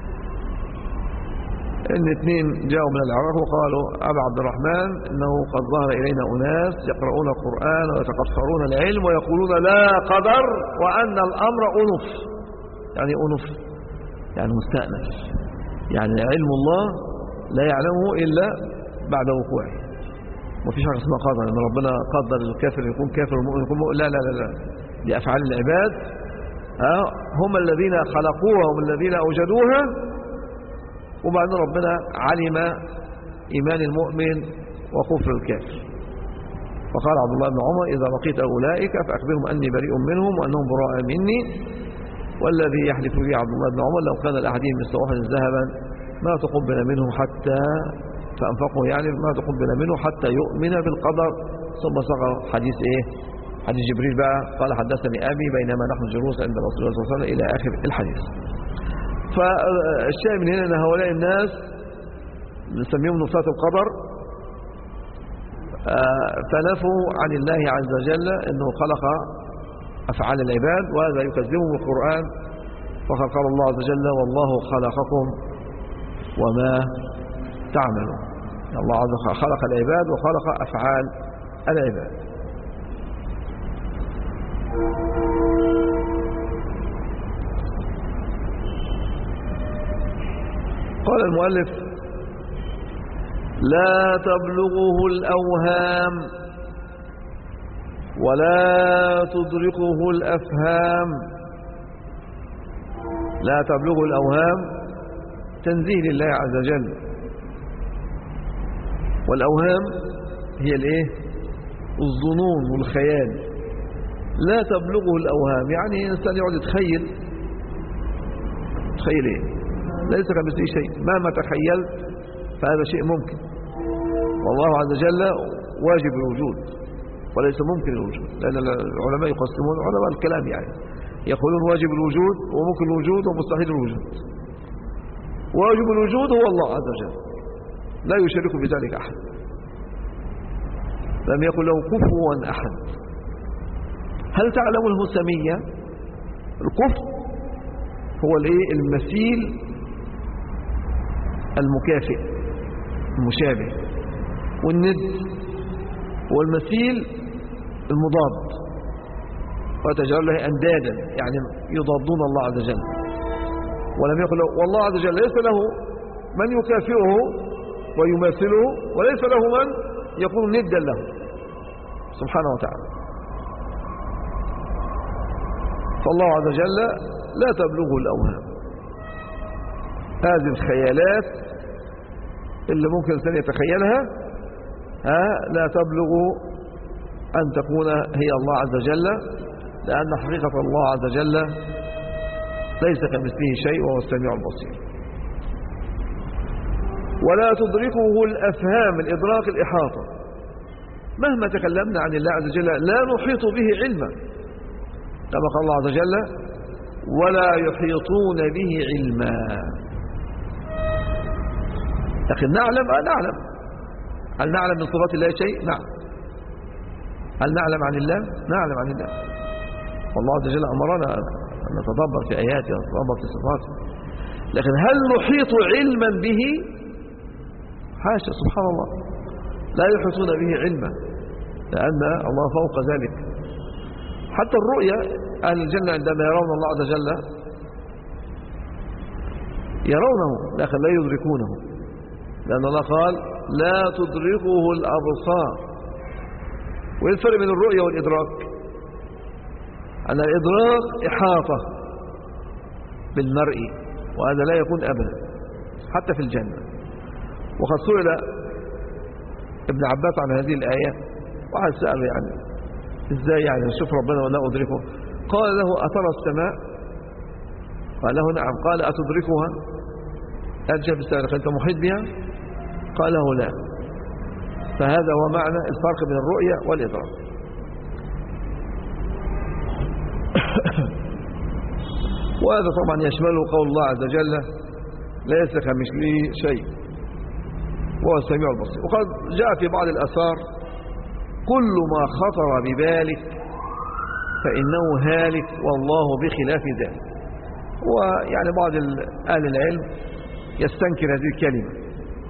إن اثنين جاءوا من العراق وقالوا: أبا عبد الرحمن، إنه قد ظهر إلينا أناس يقرؤون القرآن ويتقصرون العلم ويقولون لا قدر وأن الأمر أنف. يعني أنف يعني مستأنف، يعني علم الله لا يعلمه إلا بعد وقوعه. مفيش حاجة اسمها قدر، إن ربنا قدر الكافر يكون كافر والمؤمن يكون مؤمن. لا لا لا لا، دي أفعال العباد، هم الذين خلقوها، هم الذين أوجدوها، وبعدين ربنا علم إيمان المؤمن وكفر الكافر. فقال عبد الله بن عمر: إذا لقيت أولئك فأخبرهم أني بريء منهم وأنهم براء مني، والذي يحلف به عبد الله بن عمر لو كان لأحدهم مثل أحد ذهبا ما تقبل منه حتى فأنفقه، يعني ما تقبل منه حتى يؤمن بالقدر. ثم صغر حديث إيه؟ حديث جبريل بقى، قال: حدثني أبي بينما نحن جلوس عند رسول الله صلى الله عليه وسلم إلى آخر الحديث. فالشيء من هنا أن هؤلاء الناس نسميهم نفاة القدر، فنفوا عن الله عز وجل أنه خلق أفعال العباد، وهذا يكذبه القرآن. فقد قال الله عز وجل: والله خلقكم وما تعملون. الله عز وجل خلق العباد وخلق أفعال العباد. قال المؤلف: لا تبلغه الأوهام ولا تدركه الأفهام. لا تبلغه الأوهام تنزيه لله عز وجل، والأوهام هي الايه؟ الظنون والخيال. لا تبلغه الأوهام يعني الإنسان يقعد يتخيل ايه؟ ليس كمثله شيء. مهما تخيلت فهذا شيء ممكن، والله عز وجل واجب الوجود وليس ممكن الوجود، لأن العلماء يقسمون، علماء الكلام يعني يقولون واجب الوجود وممكن الوجود ومستحيل الوجود. واجب الوجود هو الله عز وجل، لا يشارك بذلك أحد، لم يكن له كفوا أحد. هل تعلمونه سمية؟ الكفو هو المثيل المكافئ المشابه، والند هو المثيل المضاد، وتجعل له أندادا يعني يضادون الله عز وجل. ولم يقل له، والله عز وجل ليس له من يكافئه ويماثله، وليس له من يكون ندا له سبحانه وتعالى. فالله عز وجل لا تبلغه الأوهام. هذه الخيالات اللي ممكن الإنسان يتخيلها لا تبلغ أن تكون هي الله عز وجل، لأن حقيقة الله عز وجل ليس كمثله شيء وهو السميع البصير. ولا تدركه الأفهام، الإدراك الإحاطة. مهما تكلمنا عن الله عز وجل لا نحيط به علما، كما قال الله عز وجل: ولا يحيطون به علما. لكن نعلم نعلم. هل نعلم من صفات الله شيء؟ نعم. هل نعلم عن الله؟ نعلم عن الله. والله عز وجل أمرنا أن نتدبر في آياته ونتدبر في صفاته، لكن هل نحيط علما به؟ حاشا، سبحان الله، لا يحيطون به علما، لأن الله فوق ذلك. حتى الرؤيا، أهل الجنة عندما يرون الله عز وجل يرونه لكن لا يدركونه، لأن الله قال: لا تدركه الأبصار. وإيه الفرق بين الرؤيا والإدراك؟ أن الإدراك إحاطة بالمرء، وهذا لا يكون أبدا حتى في الجنة. وقد سئل ابن عباس عن هذه الآية، واحد سأله يعني إزاي يعني نشوف ربنا ولا أدركه؟ قال له: أترى السماء؟ قال له: نعم. قال: أتدركها؟ أرجع بالسؤال: أنت محيط بها؟ قال له: لا. فهذا هو معنى الفرق بين الرؤية والإدراك. وهذا طبعا يشمله قول الله عز وجل: ليس كمثله شيء وهو السميع البصير. وقد جاء في بعض الآثار: كل ما خطر ببالك فإنه هالك والله بخلاف ذلك. ويعني بعض أهل العلم يستنكر هذه الكلمة،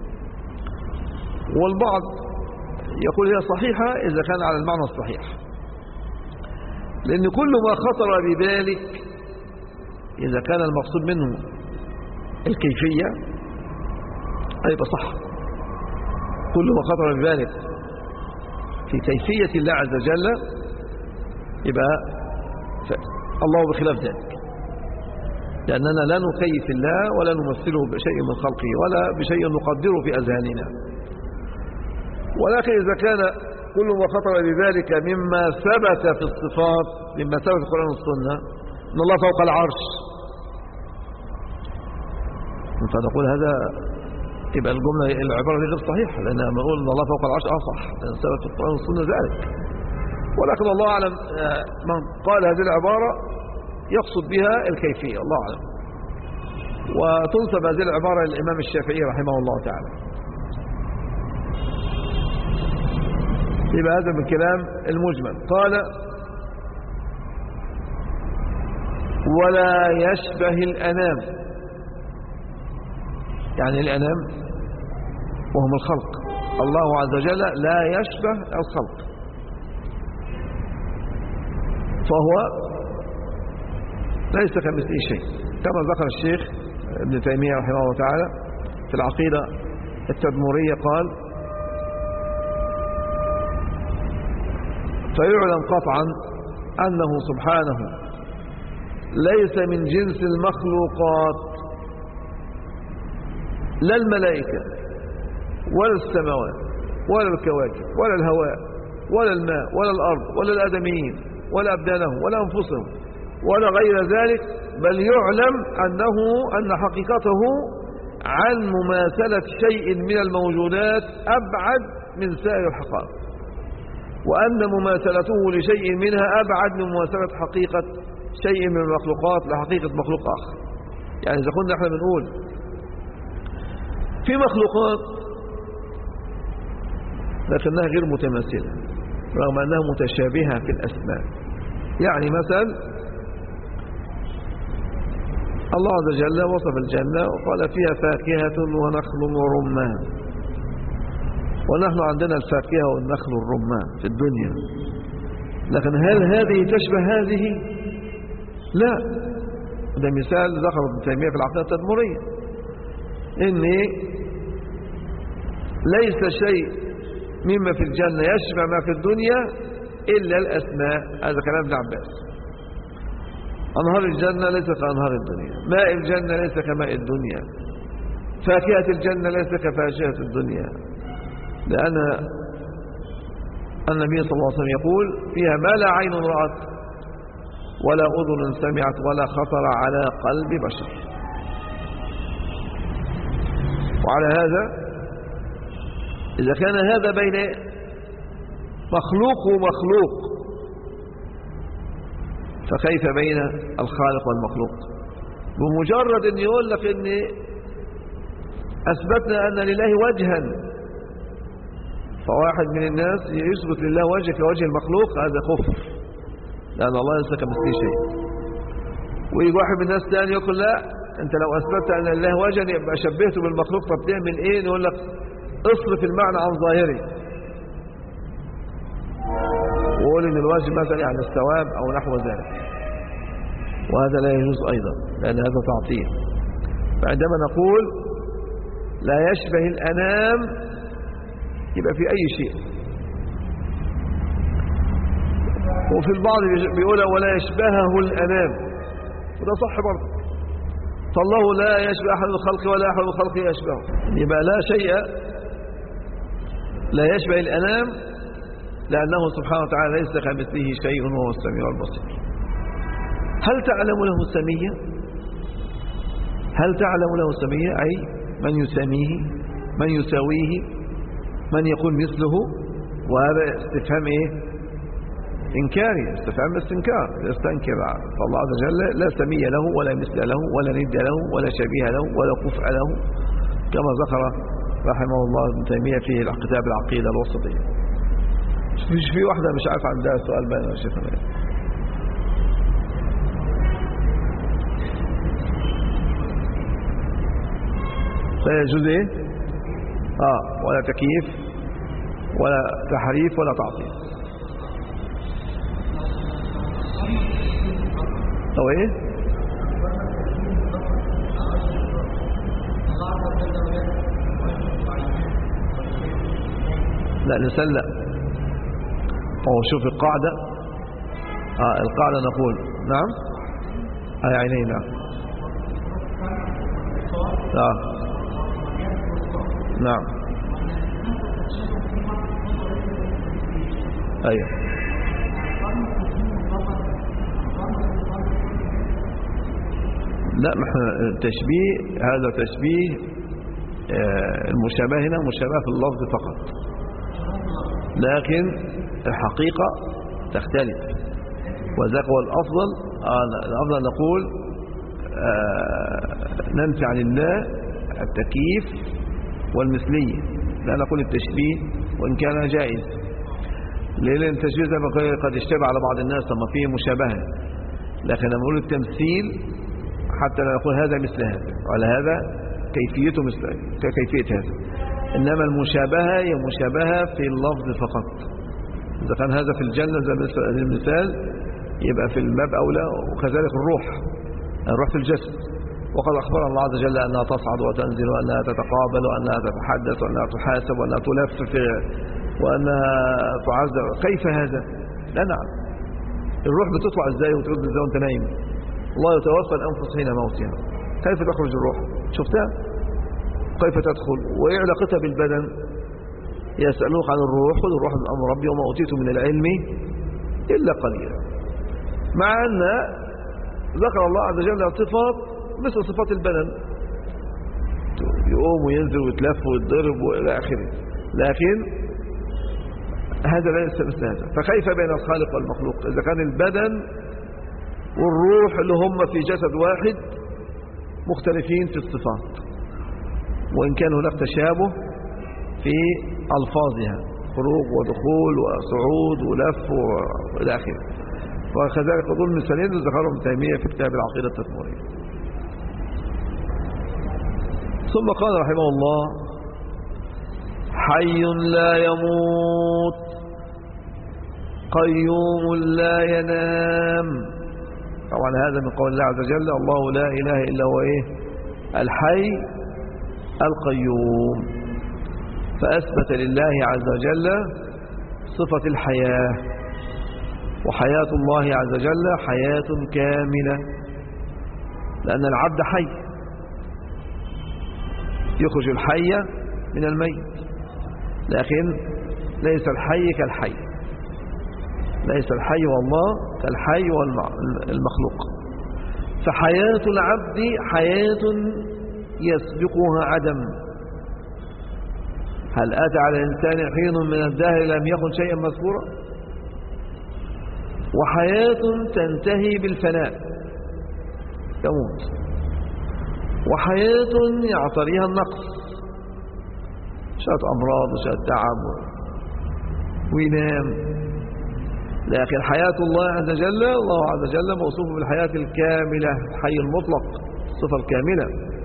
والبعض يقول هي صحيحة إذا كان على المعنى الصحيح، لأن كل ما خطر ببالك إذا كان المقصود منه الكيفية هيبقى صح. كل ما خطر ببالك في كيفية الله عز وجل يبقى الله بخلاف ذلك، لأننا لا نكيف الله ولا نمثله بشيء من خلقه ولا بشيء نقدره في أذهاننا. ولكن إذا كان كل ما خطر بذلك مما ثبت في الصفات، مما ثبت في القرآن والسنة، إن الله فوق العرش، فنقول هذا يبقى العبارة دي غير صحيحة، لأن لما نقول إن الله فوق العرش صح، لأن ثبت في القرآن والسنة ذلك. ولكن الله أعلم من قال هذه العبارة يقصد بها الكيفية، الله أعلم. وتنسب هذه العبارة للإمام الشافعي رحمه الله تعالى. يبقى هذا من كلام المجمل. قال: ولا يشبه الأنام. يعني الأنام وهم الخلق، الله عز وجل لا يشبه الخلق، فهو ليس كمثله شيء، كما ذكر الشيخ ابن تيمية رحمه الله تعالى في العقيدة التدمرية قال: فيعلم قطعا أنه سبحانه ليس من جنس المخلوقات، لا الملائكة ولا السماوات ولا الكواكب ولا الهواء ولا الماء ولا الأرض ولا الآدميين ولا أبدانهم ولا أنفسهم ولا غير ذلك، بل يعلم أن حقيقته عن مماثلة شيء من الموجودات أبعد من سائر الحقائق، وأن مماثلته لشيء منها أبعد من مماثلة حقيقة شيء من المخلوقات لحقيقة مخلوق آخر. يعني إذا كنا احنا بنقول في مخلوقات لكنها غير متماثلة رغم أنها متشابهة في الأسماء. يعني مثلا الله عز وجل وصف الجنة وقال: فيها فاكهة ونخل ورمان. ونحن عندنا الفاكهة والنخل والرمان في الدنيا، لكن هل هذه تشبه هذه؟ لا. ده مثال ذكر ابن تيمية في العقيدة التدمرية، إن ليس شيء مما في الجنة يشبه ما في الدنيا إلا الأسماء. هذا كلام ابن عباس. أنهار الجنة ليس كأنهار الدنيا، ماء الجنة ليس كماء الدنيا، فاكهة الجنة ليس كفاكهة الدنيا، لأن النبي صلى الله عليه وسلم يقول: فيها ما لا عين رأت ولا أذن سمعت ولا خطر على قلب بشر. وعلى هذا إذا كان هذا بين مخلوق ومخلوق، فكيف بين الخالق والمخلوق؟ بمجرد أن يقول لك أن أثبتنا أن لله وجها، فواحد من الناس يثبت لله وجه كوجه المخلوق، هذا كفر، لأن الله ليس كمثله شيء. ويجي واحد من الناس ثاني يقول: لا، أنت لو أثبتت أن لله وجها يبقى شبهته بالمخلوق، طب تعمل إيه؟ يقول لك: اصرف المعنى عن ظاهره، وقول ان الواجب مثلا يعني الثواب او نحو ذلك، وهذا لا يجوز ايضا لان هذا تعطيل. فعندما نقول لا يشبه الانام يبقى في اي شيء. وفي البعض بيقول ولا يشبهه الانام، وده صح برضه، فالله لا يشبه احد الخلق ولا احد الخلق يشبهه. يبقى لا شيء لا يشبه الأنام، لأنه سبحانه وتعالى ليس كمثله شيء وهو السميع البصير. هل تعلم له سميا؟ هل تعلم له سميا؟ أي من يسميه، من يساويه، من يكون مثله. وهذا استفهام إيه؟ إنكاري، استفهام استنكار، يستنكر. فالله عز وجل لا سمي له ولا مثل له ولا ند له ولا شبيه له ولا كفء له، كما ذكر رحمه الله ابن تيمية في كتاب العقيدة الوسطية. في واحدة مش عارف عندها سؤال بين يا شيخنا. لا يجوز ايه؟ ولا تكييف ولا تحريف ولا تعطيل. او ايه؟ لا نسلق. شوف القاعدة. القاعدة نقول نعم أي عينين. نعم نعم أيوه. لا، ما احنا التشبيه هذا تشبيه، المشابهة هنا مشابهة في اللفظ فقط، لكن الحقيقة تختلف. وذاك هو الأفضل نقول ننفي عن الله التكييف والمثلية، لا نقول التشبيه وإن كان جائز. لأن التشبيه زي ما قد يشتبه على بعض الناس لما فيه مشابهة، لكن لما نقول التمثيل حتى لا نقول هذا مثل هذا ولا هذا كيفيته مثل كيفية هذا، إنما المشابهة هي مشابهة في اللفظ فقط. إذا كان هذا في الجنة زي المثال يبقى في الباب أولى، وكذلك الروح في الجسد. وقد أخبر الله عز وجل أنها تصعد وتنزل وأنها تتقابل وأنها تتحدث وأنها تحاسب وأنها تلف وأنها تعذب. كيف هذا؟ لا نعلم. الروح بتطلع ازاي وترد ازاي وانت نايم؟ الله يتوفى الأنفس حين موتها. كيف تخرج الروح؟ شفتها؟ كيف تدخل؟ وإيه علاقتها بالبدن؟ يسألوك عن الروح، قل الروح من أمر ربي وما أوتيت من العلم إلا قليلا. مع أن ذكر الله عز وجل صفات مثل صفات البدن، يقوم وينزل ويتلف ويتضرب وإلى آخره، لكن هذا ليس مثل هذا. فكيف بين الخالق والمخلوق إذا كان البدن والروح اللي هم في جسد واحد مختلفين في الصفات، وإن كان هناك تشابه في ألفاظها، خروج ودخول وصعود ولف وإلى آخره. وكذلك دول مثالين ذكرهم ابن تيمية في كتاب العقيدة التدمرية. ثم قال رحمه الله: حي لا يموت قيوم لا ينام. طبعا هذا من قول الله عز وجل: الله لا إله إلا هو الحي القيوم. فأثبت لله عز وجل صفة الحياة، وحياة الله عز وجل حياة كاملة، لأن العبد حي، يخرج الحي من الميت، لكن ليس الحي كالحي، ليس الحي والله كالحي والمخلوق. فحياة العبد حياة يسبقها عدم. هل أتى على الإنسان حين من الدهر لم يكن شيئا مذكورا؟ وحياة تنتهي بالفناء، تموت. وحياة يعتريها النقص، شوية أمراض وشوية تعب وينام. لكن حياة الله عز وجل، الله عز وجل موصوف بالحياة الكاملة، الحي المطلق، الصفة الكاملة.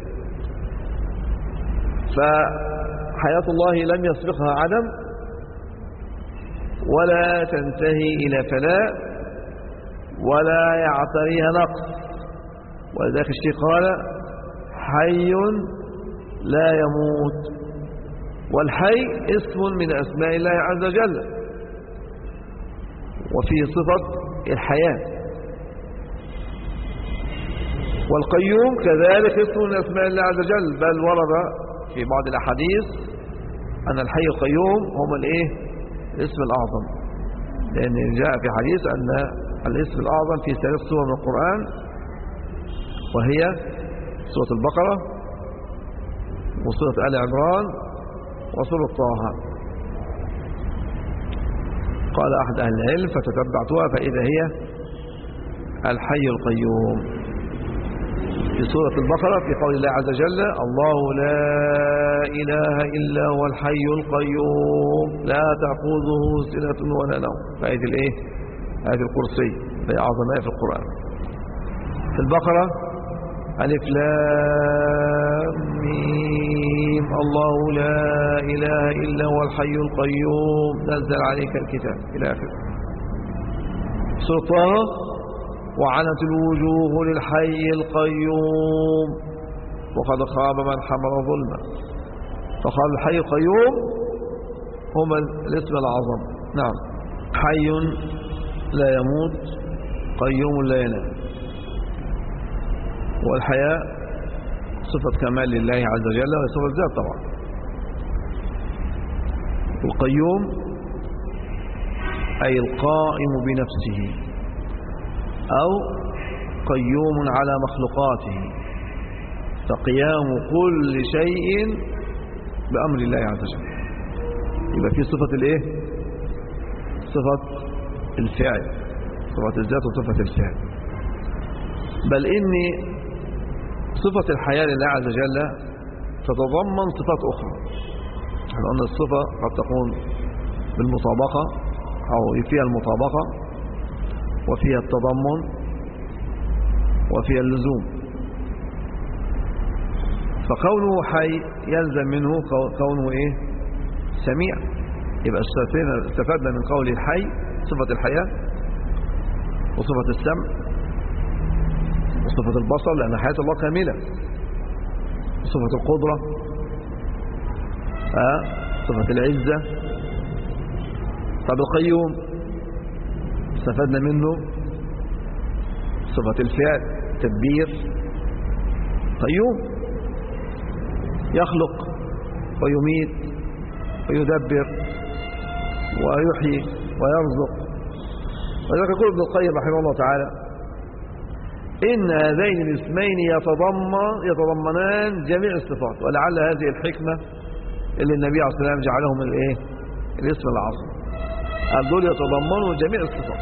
فحياة الله لم يسبقها عدم ولا تنتهي إلى فناء ولا يعتريها نقص. ولذلك الشيخ قال: حي لا يموت. والحي اسم من أسماء الله عز وجل، وفيه صفة الحياة. والقيوم كذلك اسم من أسماء الله عز وجل، بل ورد في بعض الأحاديث أن الحي القيوم هم الاسم الأعظم، لأن جاء في حديث أن الاسم الأعظم في 3 سور من القرآن، وهي سورة البقرة وسورة آل عمران وسورة طه. قال أحد أهل العلم: فتتبعتها فإذا هي الحي القيوم. في سورة البقرة في قول الله عز وجل: الله لا إله إلا هو الحي القيوم لا تأخذه سنة ولا نوم. فآية آية الكرسي هي أعظم آية في القرآن. في البقرة: ألف لام ميم الله لا إله إلا هو الحي القيوم نزل عليك الكتاب إلى آخره. سورة طه: وعنت الوجوه للحي القيوم وقد خاب من حمل ظلما. فقال الحي القيوم هما الاسم الأعظم. نعم، حي لا يموت قيوم لا ينام. والحياة صفة كمال لله عز وجل وصفة ذات طبعا. القيوم أي القائم بنفسه، أو قيوم على مخلوقاته، فقيام كل شيء بأمر الله عز وجل. يبقى في صفة صفة الفعل، صفة الذات وصفة الفعل. بل إن صفة الحياة لله عز وجل تتضمن صفات أخرى، لأن الصفة قد تكون بالمطابقة أو فيها المطابقة وفيها التضمن وفي اللزوم. فكونه حي يلزم منه كونه ايه؟ سميع. يبقى استفدنا من قول الحي صفة الحياة وصفة السمع وصفة البصر لأن حياة الله كاملة، وصفة القدرة، صفة العزة. طب القيوم استفدنا منه صفة الفعل تدبير، قيوم يخلق ويميت ويدبر ويحيي ويرزق. ولذلك يقول ابن القيم رحمه الله تعالى إن هذين الاسمين يتضمنان جميع الصفات، ولعل هذه الحكمة اللي النبي عليه الصلاة والسلام جعلهم الاسم العظيم، قال دول يتضمنوا جميع الصفات.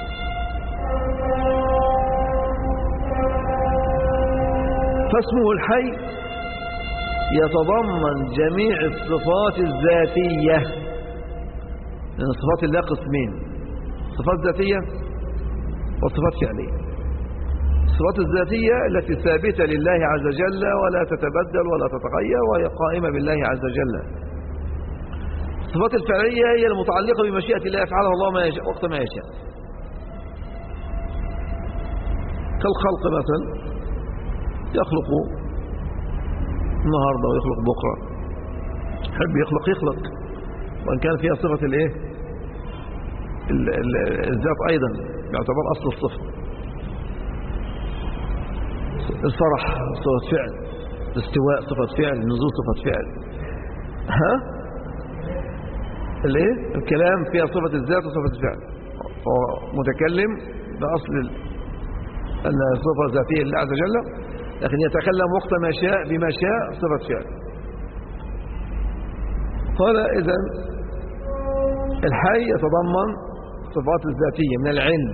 فاسمه الحي يتضمن جميع الصفات الذاتية، لأن الصفات الله قسمين: صفات ذاتية وصفات فعلية. الصفات الذاتية التي ثابتة لله عز وجل ولا تتبدل ولا تتغير وهي قائمة بالله عز وجل. الصفات الفعلية هي المتعلقة بمشيئة الله يفعلها الله ما يشاء وقت ما يشاء، كالخلق مثلا، يخلق النهاردة ويخلق بكرة، يحب يخلق وإن كان فيها صفة الذات أيضا يعتبر أصل الصفة. الفرح صفة فعل، الاستواء صفة فعل، النزول صفة فعل. الكلام فيها صفة الذات وصفة الفعل، فهو متكلم بأصل الصفة الذاتية لله عز وجل، لكن يتكلم وقت ما شاء بما شاء صفة فعل. قال إذن الحي يتضمن صفات الذاتية من العلم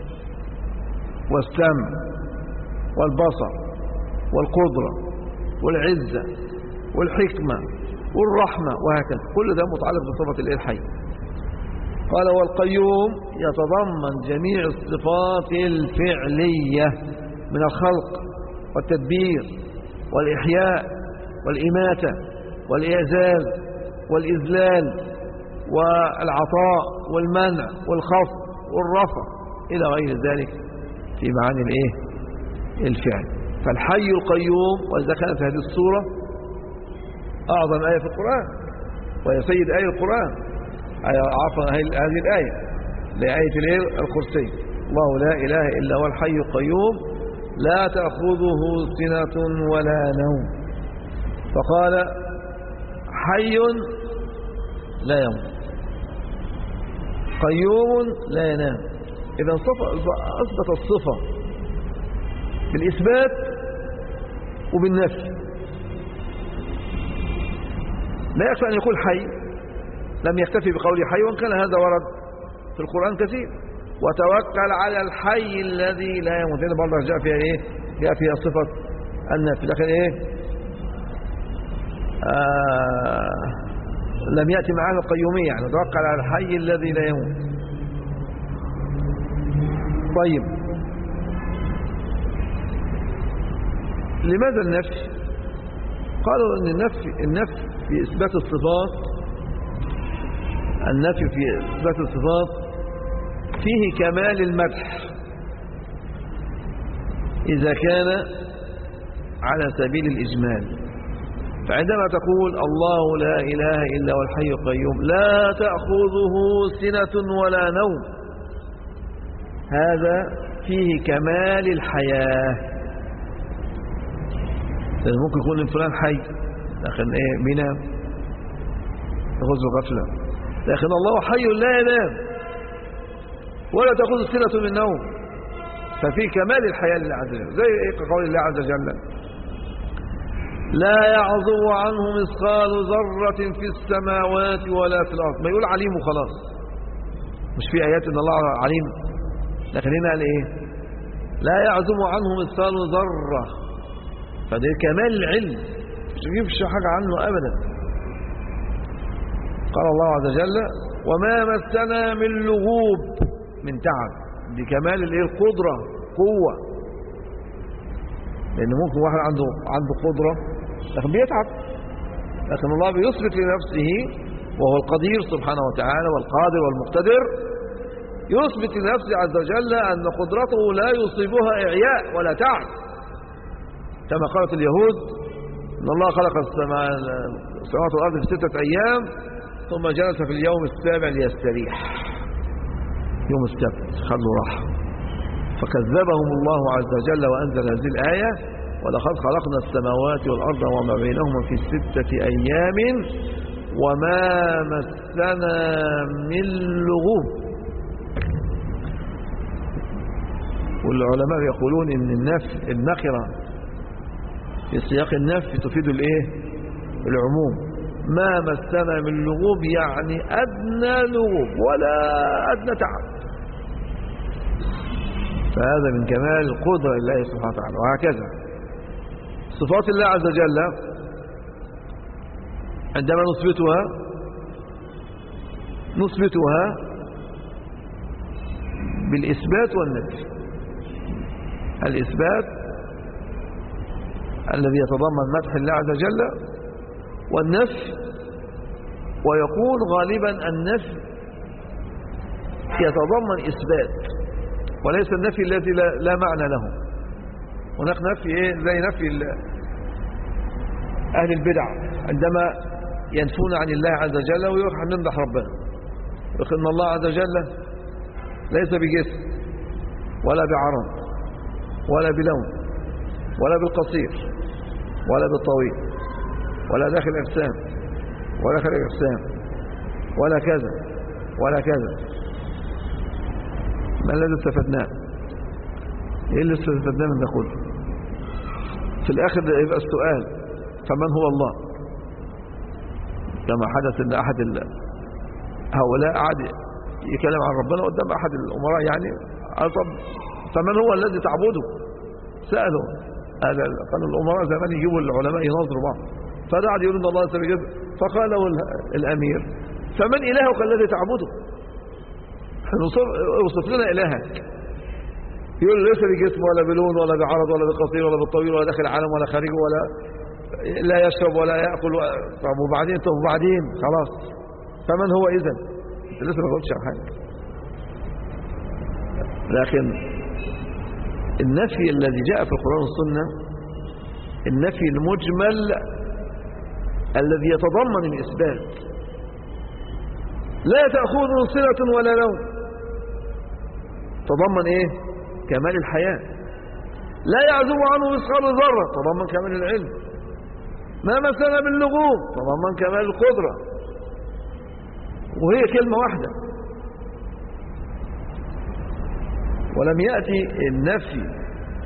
والسمع والبصر والقدرة والعزة والحكمة والرحمة وهكذا، كل ده متعلق بصفة الحي. قال والقيوم يتضمن جميع الصفات الفعلية من الخلق والتدبير والإحياء والإماتة والإعزاز والإذلال والعطاء والمنع والخفض والرفع إلى غير ذلك في معاني الفعل. فالحي القيوم، وإذا كانت هذه السورة أعظم آية في القرآن وهي سيد آية القرآن، هذه الآية لآية الكرسي: الله لا إله إلا هو الحي القيوم لا تأخذه سنة ولا نوم. فقال حي لا يموت، قيوم لا ينام. إذا أثبت الصفة بالإثبات وبالنفي. لا يكفي أن يقول حي، لم يكتفي بقوله حي، وإن كان هذا ورد في القرآن كثير: وتوكل على الحي الذي لا يموت. هنا برضه جاء فيها جاء فيها صفة النفي، لكن لم يأتي معنا القيومية، يعني توكل على الحي الذي لا يموت. طيب، لماذا النفي؟ قالوا ان النفي في اثبات الصفات، النفي في اثبات الصفات فيه كمال المدح اذا كان على سبيل الاجمال. فعندما تقول الله لا اله الا هو الحي القيوم لا تأخذه سنة ولا نوم، هذا فيه كمال الحياة. ممكن يكون فلان حي لكن بينام يغزو غفلة، لكن الله حي لا ينام ولا تأخذ سنة من نوم، ففي كمال الحياة لله عز وجل. زي قول الله عز وجل: لا يعزب عنه مثقال ذرة في السماوات ولا في الأرض. ما يقول عليم وخلاص، مش في آيات إن الله عليم، لكن هنا قال لا يعزب عنه مثقال ذرة، فده كمال العلم، مش يجيبش حاجة عنه أبدا. قال الله عز وجل: وما مسنا من لغوب من تعب، دي كمال القدرة، قوة. لأن ممكن واحد عنده قدرة لكن بيتعب، لكن الله بيثبت لنفسه وهو القدير سبحانه وتعالى والقادر والمقتدر، يثبت لنفسه عز وجل أن قدرته لا يصيبها إعياء ولا تعب، كما قالت اليهود إن الله خلق السماوات والأرض في 6 أيام ثم جلس في اليوم السابع ليستريح. يوم السبت خلوا راحة، فكذبهم الله عز وجل وأنزل هذه الآية ولقد خلقنا السماوات والأرض وما بينهما في 6 أيام وما مسنا من لغوب. والعلماء يقولون إن النكرة في سياق النفي تفيد العموم. ما مسنا من لغوب يعني أدنى لغوب ولا أدنى تعب، فهذا من كمال القدرة لله سبحانه وتعالى. وهكذا صفات الله عز وجل عندما نثبتها بالإثبات والنفي. الإثبات الذي يتضمن مدح الله عز وجل، والنفي ويكون غالبا النفي يتضمن إثبات وليس النفي الذي لا معنى له. هناك نفي زي نفي أهل البدع عندما ينفون عن الله عز وجل ويروح نمدح ربنا، يقول إن الله عز وجل ليس بجسم ولا بعرض ولا بلون ولا بالقصير ولا بالطويل ولا داخل أجسام ولا خارج أجسام ولا كذا ولا كذا. ما الذي استفدناه؟ ايه اللي استفدناه من ده كله؟ في الاخر يبقى السؤال فمن هو الله؟ كما حدث ان احد هؤلاء قعد يتكلم عن ربنا قدام احد الامراء، يعني قال طب فمن هو الذي تعبده؟ سألوا هذا، كانوا الامراء زمان يجيبوا العلماء يناظروا بعض، فده قعد يقول ان الله سبحانه. فقال له الامير فمن الهك الذي تعبده؟ اوصف لنا إلهك. يقول ليس بجسم ولا بلون ولا بعرض ولا بقصير ولا بالطويل ولا داخل العالم ولا خارجه ولا لا يشرب ولا يأكل طب وبعدين خلاص فمن هو إذن؟ لسه ما قلتش عن حاجة. لكن النفي الذي جاء في القرآن والسنة النفي المجمل الذي يتضمن الإثبات، لا تأخذه سنة ولا نوم، تضمن كمال الحياة. لا يعزب عنه مثقال ذرة، تضمن كمال العلم. ما مسنا باللغوب، تضمن كمال القدرة. وهي كلمة واحدة. ولم يأتي النفي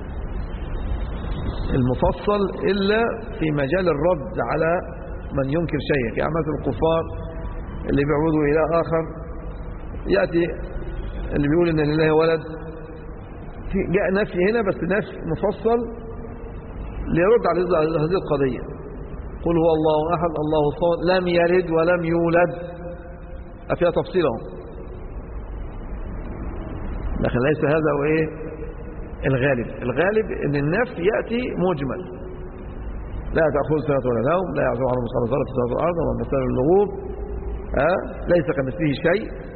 المفصل إلا في مجال الرد على من ينكر شيئا، يعني مثل الكفار اللي بيعبدوا إله آخر، يأتي اللي بيقول إن لله ولد، جاء نفي هنا بس نفي مفصل ليرد على هذه القضية. قل هو الله أحد الله الصمد لم يلد ولم يولد، فيها تفصيلهم، لكن ليس هذا هو الغالب إن النفي يأتي مجمل. لا تأخذ سنة ولا نوم، لا يعزو عنه مثقال ذرة في السماوات والأرض وما مثل اللغوب، ليس كمثله شيء.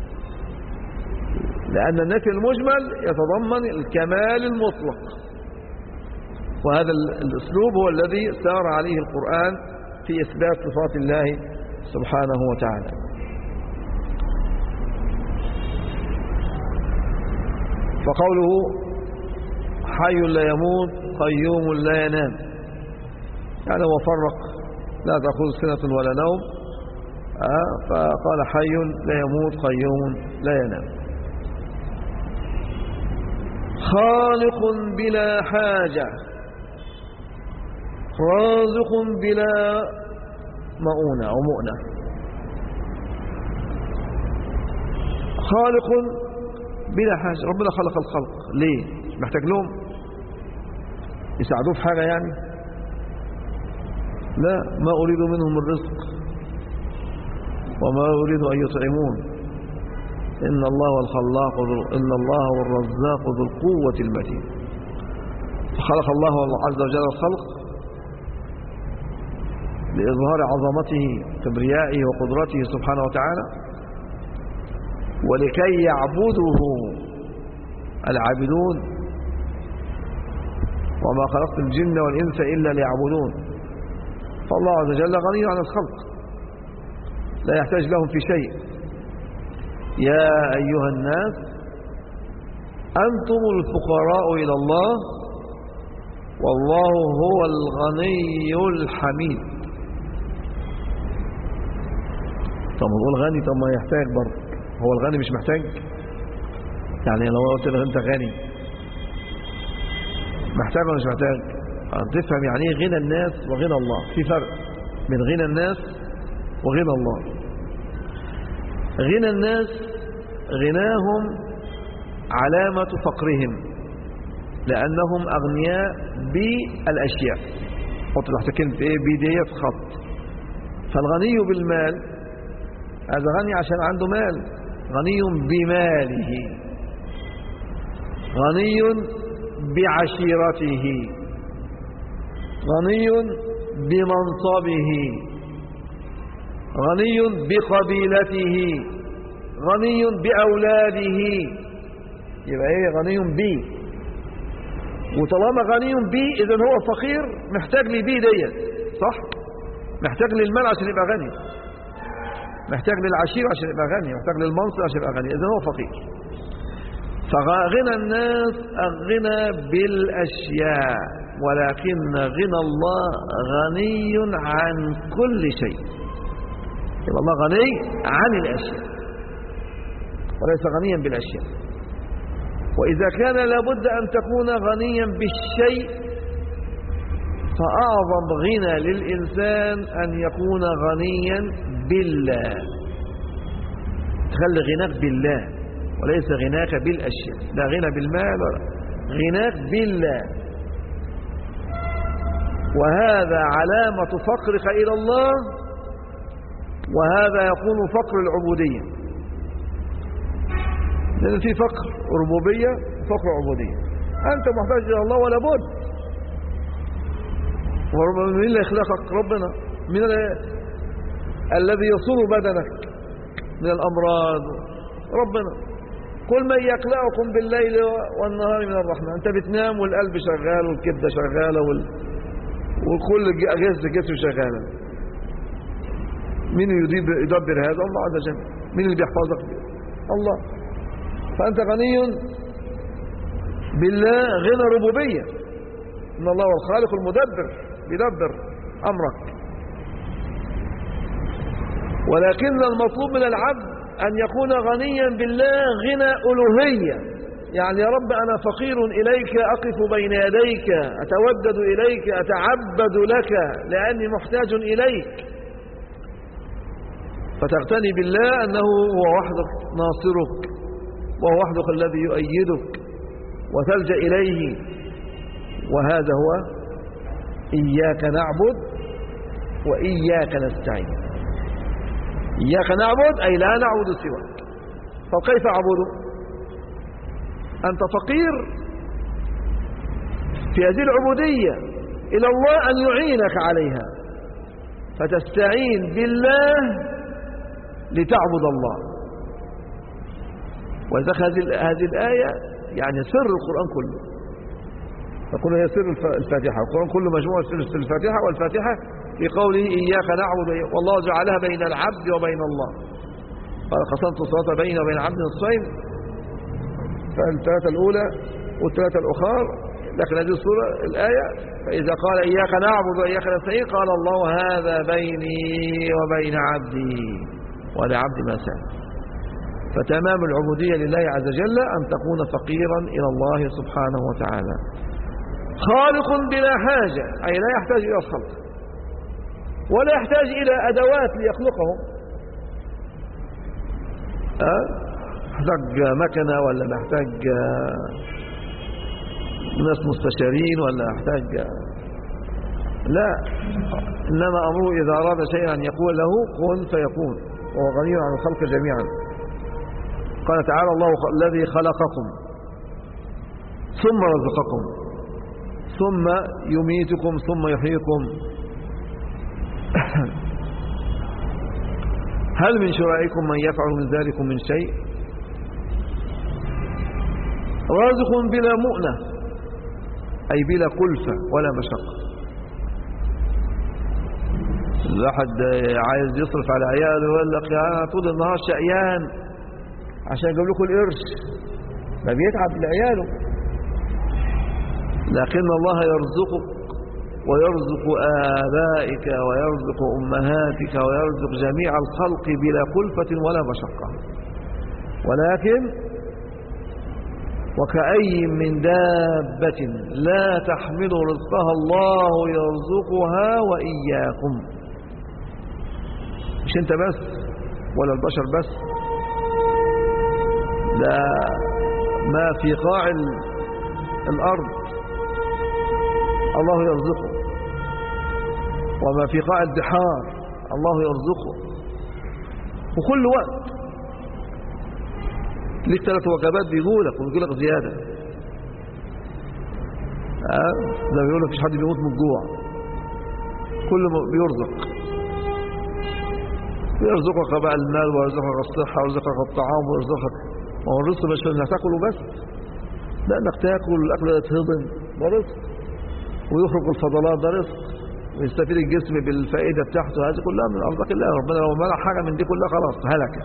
لأن النفي المجمل يتضمن الكمال المطلق، وهذا الأسلوب هو الذي سار عليه القرآن في إثبات صفات الله سبحانه وتعالى. فقوله حي لا يموت قيوم لا ينام، يعني هو فرق لا تأخذ سنة ولا نوم، فقال حي لا يموت قيوم لا ينام. خالق بلا حاجة، رازق بلا مؤونة أو مؤنة. خالق بلا حاجة، ربنا خلق الخلق ليه؟ محتاج لهم يساعدوه في حاجة يعني؟ لا، ما أريد منهم الرزق وما أريد أن يطعمون، إن الله هو الخلاق إن الله هو الرزاق ذو القوة المتين. خلق الله عز وجل الخلق لإظهار عظمته كبريائه وقدرته سبحانه وتعالى، ولكي يعبده العابدون. وما خلقت الجن والإنس إلا ليعبدون. فالله عز وجل غني عن الخلق لا يحتاج لهم في شيء. يا أيها الناس أنتم الفقراء إلى الله والله هو الغني الحميد. طب نقول غني، طب ما يحتاج برضه. هو الغني مش محتاج؟ يعني لو قلت له انت غني محتاج ولا مش محتاج؟ تفهم يعني ايه غنى الناس وغنى الله. في فرق بين غنى الناس وغنى الله. غنى الناس غناهم علامة فقرهم لأنهم أغنياء بالأشياء. حط تحت كلمة ايه؟ بداية خط. فالغني بالمال هذا غني عشان عنده مال، غني بماله، غني بعشيرته، غني بمنصبه، غني بقبيلته، غني بأولاده. يبقى ايه؟ غني بي. وطالما غني بي اذا هو فقير، محتاج لبي ديت، صح؟ محتاج للمال عشان يبقى غني، محتاج للعشيرة عشان يبقى غني، محتاج للمنصب عشان يبقى غني، اذا هو فقير. فغنى الناس الغنى بالأشياء، ولكن غنى الله غني عن كل شيء. يبقى الله غني عن الأشياء وليس غنيا بالأشياء. وإذا كان لابد أن تكون غنيا بالشيء، فأعظم غنى للإنسان أن يكون غنيا بالله. تخلي غناك بالله وليس غناك بالأشياء. لا غنى بالمال ولا غناك بالله. وهذا علامة فقرك إلى الله، وهذا يكون فقر العبودية. لأن في فقر ربوبية وفقر عبودية. أنت محتاج إلى الله ولا بد. مين اللي يخلقك؟ ربنا. من الذي يصور بدنك من الأمراض؟ ربنا. كل من يخلقكم بالليل والنهار من الرحمن. أنت بتنام والقلب شغال والكبدة شغالة وكل أجهزة الجسم شغالة. مين يدبر هذا؟ الله عز وجل. مين اللي بيحفظك؟ الله. فأنت غني بالله غنى ربوبية. إن الله هو الخالق المدبر، بيدبر أمرك. ولكن المطلوب من العبد أن يكون غنيا بالله غنى ألوهية. يعني يا رب أنا فقير إليك، أقف بين يديك، أتودد إليك، أتعبد لك لأني محتاج إليك. فتغتني بالله أنه هو وحدك ناصرك، وهو وحدك الذي يؤيدك وتلجأ إليه. وهذا هو إياك نعبد وإياك نستعين. إياك نعبد أي لا نعبد سواك. فكيف أعبده؟ أنت فقير في هذه العبودية إلى الله أن يعينك عليها، فتستعين بالله لتعبد الله. وإذا هذه الآية يعني سر القرآن كله. تقول هي سر الفاتحة. القرآن كله مجموعة سر الفاتحة. والفاتحة في قوله إياك نعبد، والله جعلها بين العبد وبين الله. قال قسمت الصلاة بيني وبين عبد نصفين، فالثلاثة الأولى والثلاثة الأخرى. لكن هذه السورة الآية فإذا قال إياك نعبد وإياك نستعين قال الله هذا بيني وبين عبدي ولعبد ما سأل. فتمام العبودية لله عز وجل أن تكون فقيرا إلى الله سبحانه وتعالى. خالق بلا حاجة أي لا يحتاج إلى الخلق ولا يحتاج إلى أدوات ليخلقهم. محتاج مكنة ولا محتاج ناس مستشارين ولا محتاج، لا. إنما أمره إذا أراد شيئا أن يقول له كن فيكون، وهو غني عن الخلق جميعا. قال تعالى الله الذي خلقكم ثم رزقكم ثم يميتكم ثم يحييكم. هل من شرائكم من يفعل من ذلك من شيء؟ رازق بلا مؤنة، أي بلا كلفة ولا مشقة. الواحد عايز يصرف على عياله يقول لك يا طول النهار شقيان عشان يجيب لكم القرش، ما بيتعب لعياله. لكن الله يرزقك ويرزق آبائك ويرزق أمهاتك ويرزق جميع الخلق بلا كلفة ولا مشقة. ولكن وكأي من دابة لا تحمل رزقها الله يرزقها وإياكم. مش انت بس ولا البشر بس، لا، ما في قاع الأرض الله يرزقه، وما في قاع البحار الله يرزقه. وكل وقت ليك 3 وجبات بيقولك زيادة. زي ما بيقولك مفيش حد بيموت من الجوع، كل بيرزق. يرزقك بقى المال ويرزقك الصحة ويرزقك الطعام ويرزقك. ما هو الرزق مش انك تاكله بس، لانك تاكل الاكل ده يتهضم ده رزق، ويخرج الفضلات ده رزق، ويستفيد الجسم بالفائدة بتاعته. هذه كلها من ارزاق الله. ربنا لو منع حاجة من دي كلها خلاص هلكت.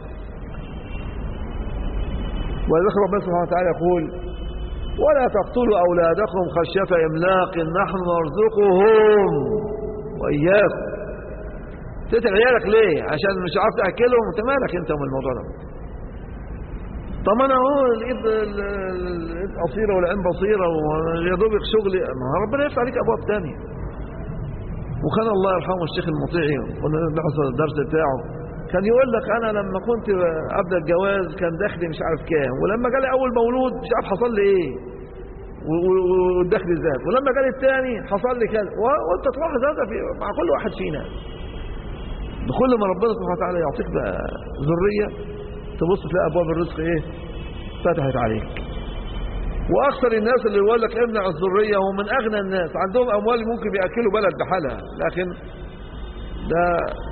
ولذلك ربنا سبحانه وتعالى يقول ولا تقتلوا أولادكم خشية إملاق نحن نرزقهم وإياكم. تقتل عيالك ليه؟ عشان مش عارف تأكلهم؟ انت مالك انت من الموضوع ده؟ طب انا اهو الايد قصيره والعين بصيره ويا دوبك شغلي. ما ربنا يفتح عليك ابواب ثانيه. وكان الله يرحمه الشيخ المطيعي كنا بنحصل الدرس بتاعه كان يقول لك انا لما كنت ابدا الجواز كان دخلي مش عارف كام، ولما جالي اول مولود مش عارف حصل لي ايه والدخل زاد، ولما جالي الثاني حصل لي كذا. وانت تلاحظ هذا مع كل واحد فينا. بكل ما ربنا سبحانه وتعالى يعطيك بقى ذريه تبص تلاقي ابواب الرزق ايه فتحت عليك. واكثر الناس اللي يقول لك امنع الذريه هم من اغنى الناس، عندهم اموال ممكن بياكلوا بلد بحالها، لكن ده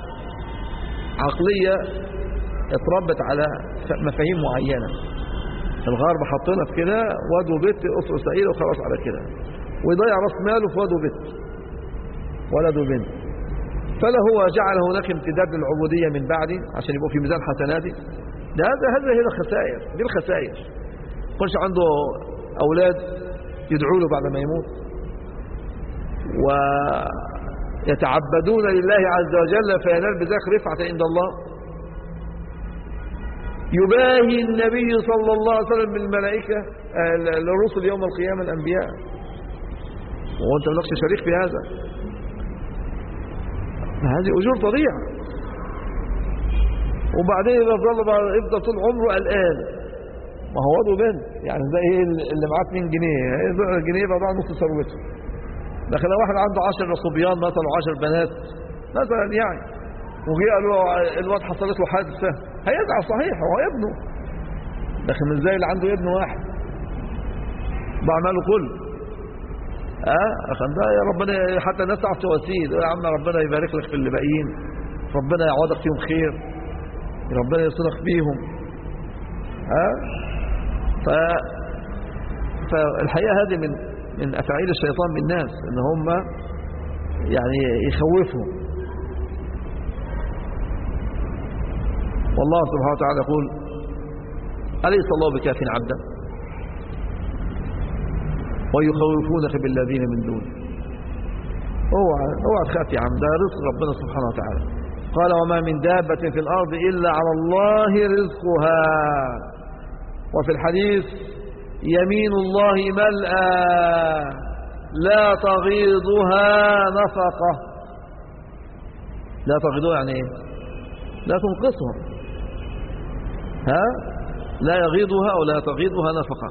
عقليه اتربت على مفاهيم معينه. الغرب حطينا في كده واد وبيت اسره سعيده وخلاص على كده، ويضيع راس ماله في واد وبيت ولد وبنت. فلا هو جعل هناك امتداد للعبوديه من بعدي عشان يبقوا في ميزان حسناتي. ده هذا هي الخسائر، دي الخسائر. كلش عنده أولاد يدعوا له بعد ما يموت ويتعبدون لله عز وجل فينال بذلك رفعة عند الله. يباهي النبي صلى الله عليه وسلم بالملائكة الرسل يوم القيامة الأنبياء، وأنت مالكش شريك في هذا. هذه أجور طبيعة. وبعدين يفضل طول عمره قلقان. ما هو واد وبنت يعني زي اللي معاه 2 جنيه، الجنيه يبقى ضاع نص ثروته. لكن لو واحد عنده 10 صبيان مثلا و10 بنات مثلا يعني، وجي قال له الواد حصلت له حادثه، هيزعل صحيح، هو ابنه. لكن مش زي اللي عنده ابن واحد ضاع ماله كله. عشان ده يا ربنا حتى الناس تعرف تواسيه. يا عم ربنا يبارك لك في اللي باقيين، ربنا يعوضك فيهم خير، ربنا يصلح بيهم. فالحقيقة هذه من أفعال الشيطان بالناس، ان هم يعني يخوفهم. والله سبحانه وتعالى يقول أليس الله بكاف عبدا ويخوفونك بالذين من دونه. اوعى تخاف يا عم، ده رزق ربنا سبحانه وتعالى. قال وما من دابة في الأرض إلا على الله رزقها. وفي الحديث يمين الله ملأى لا تغيضها نفقة. لا تغيضها يعني ايه؟ لا تنقصها، لا يغيضها أو لا تغيضها نفقة.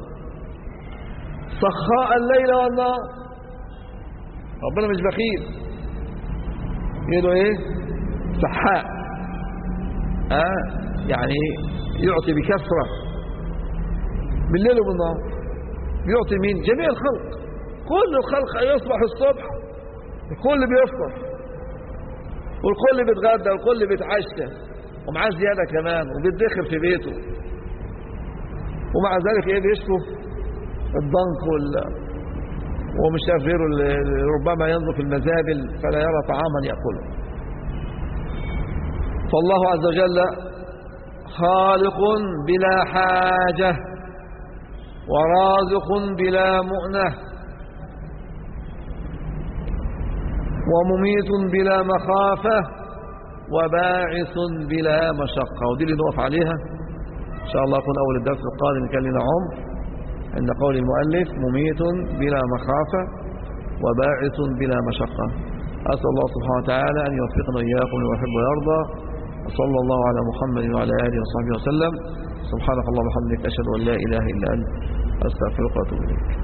سخاء الليل والنهار. ربنا مش بخيل، يقولوا ايه؟ سحاء. يعني يعطي بكثرة بالليل وبالنهار. يعطي مين؟ جميع الخلق. كل الخلق يصبح الصبح، الكل بيفطر والكل بيتغدى والكل بيتعشى ومعاه زيادة كمان وبيتدخل في بيته، ومع ذلك ايه بيشكو الضنك ومش عارف غيره، ربما ينظر في المزابل فلا يرى طعاما يأكله. فالله عز وجل خالق بلا حاجة ورازق بلا مؤنة ومميت بلا مخافة وباعث بلا مشقة. ودي اللي نقف عليها إن شاء الله يكون أول الدرس القادم كان لنا عمر عند قول المؤلف مميت بلا مخافة وباعث بلا مشقة. أسأل الله سبحانه وتعالى أن يوفقنا إياكم لما يحب ويرضى. وصلى الله على محمد وعلى آله وصحبه وسلم. سبحانك اللهم وبحمدك أشهد أن لا إله إلا أنت أستغفرك وأتوب إليك.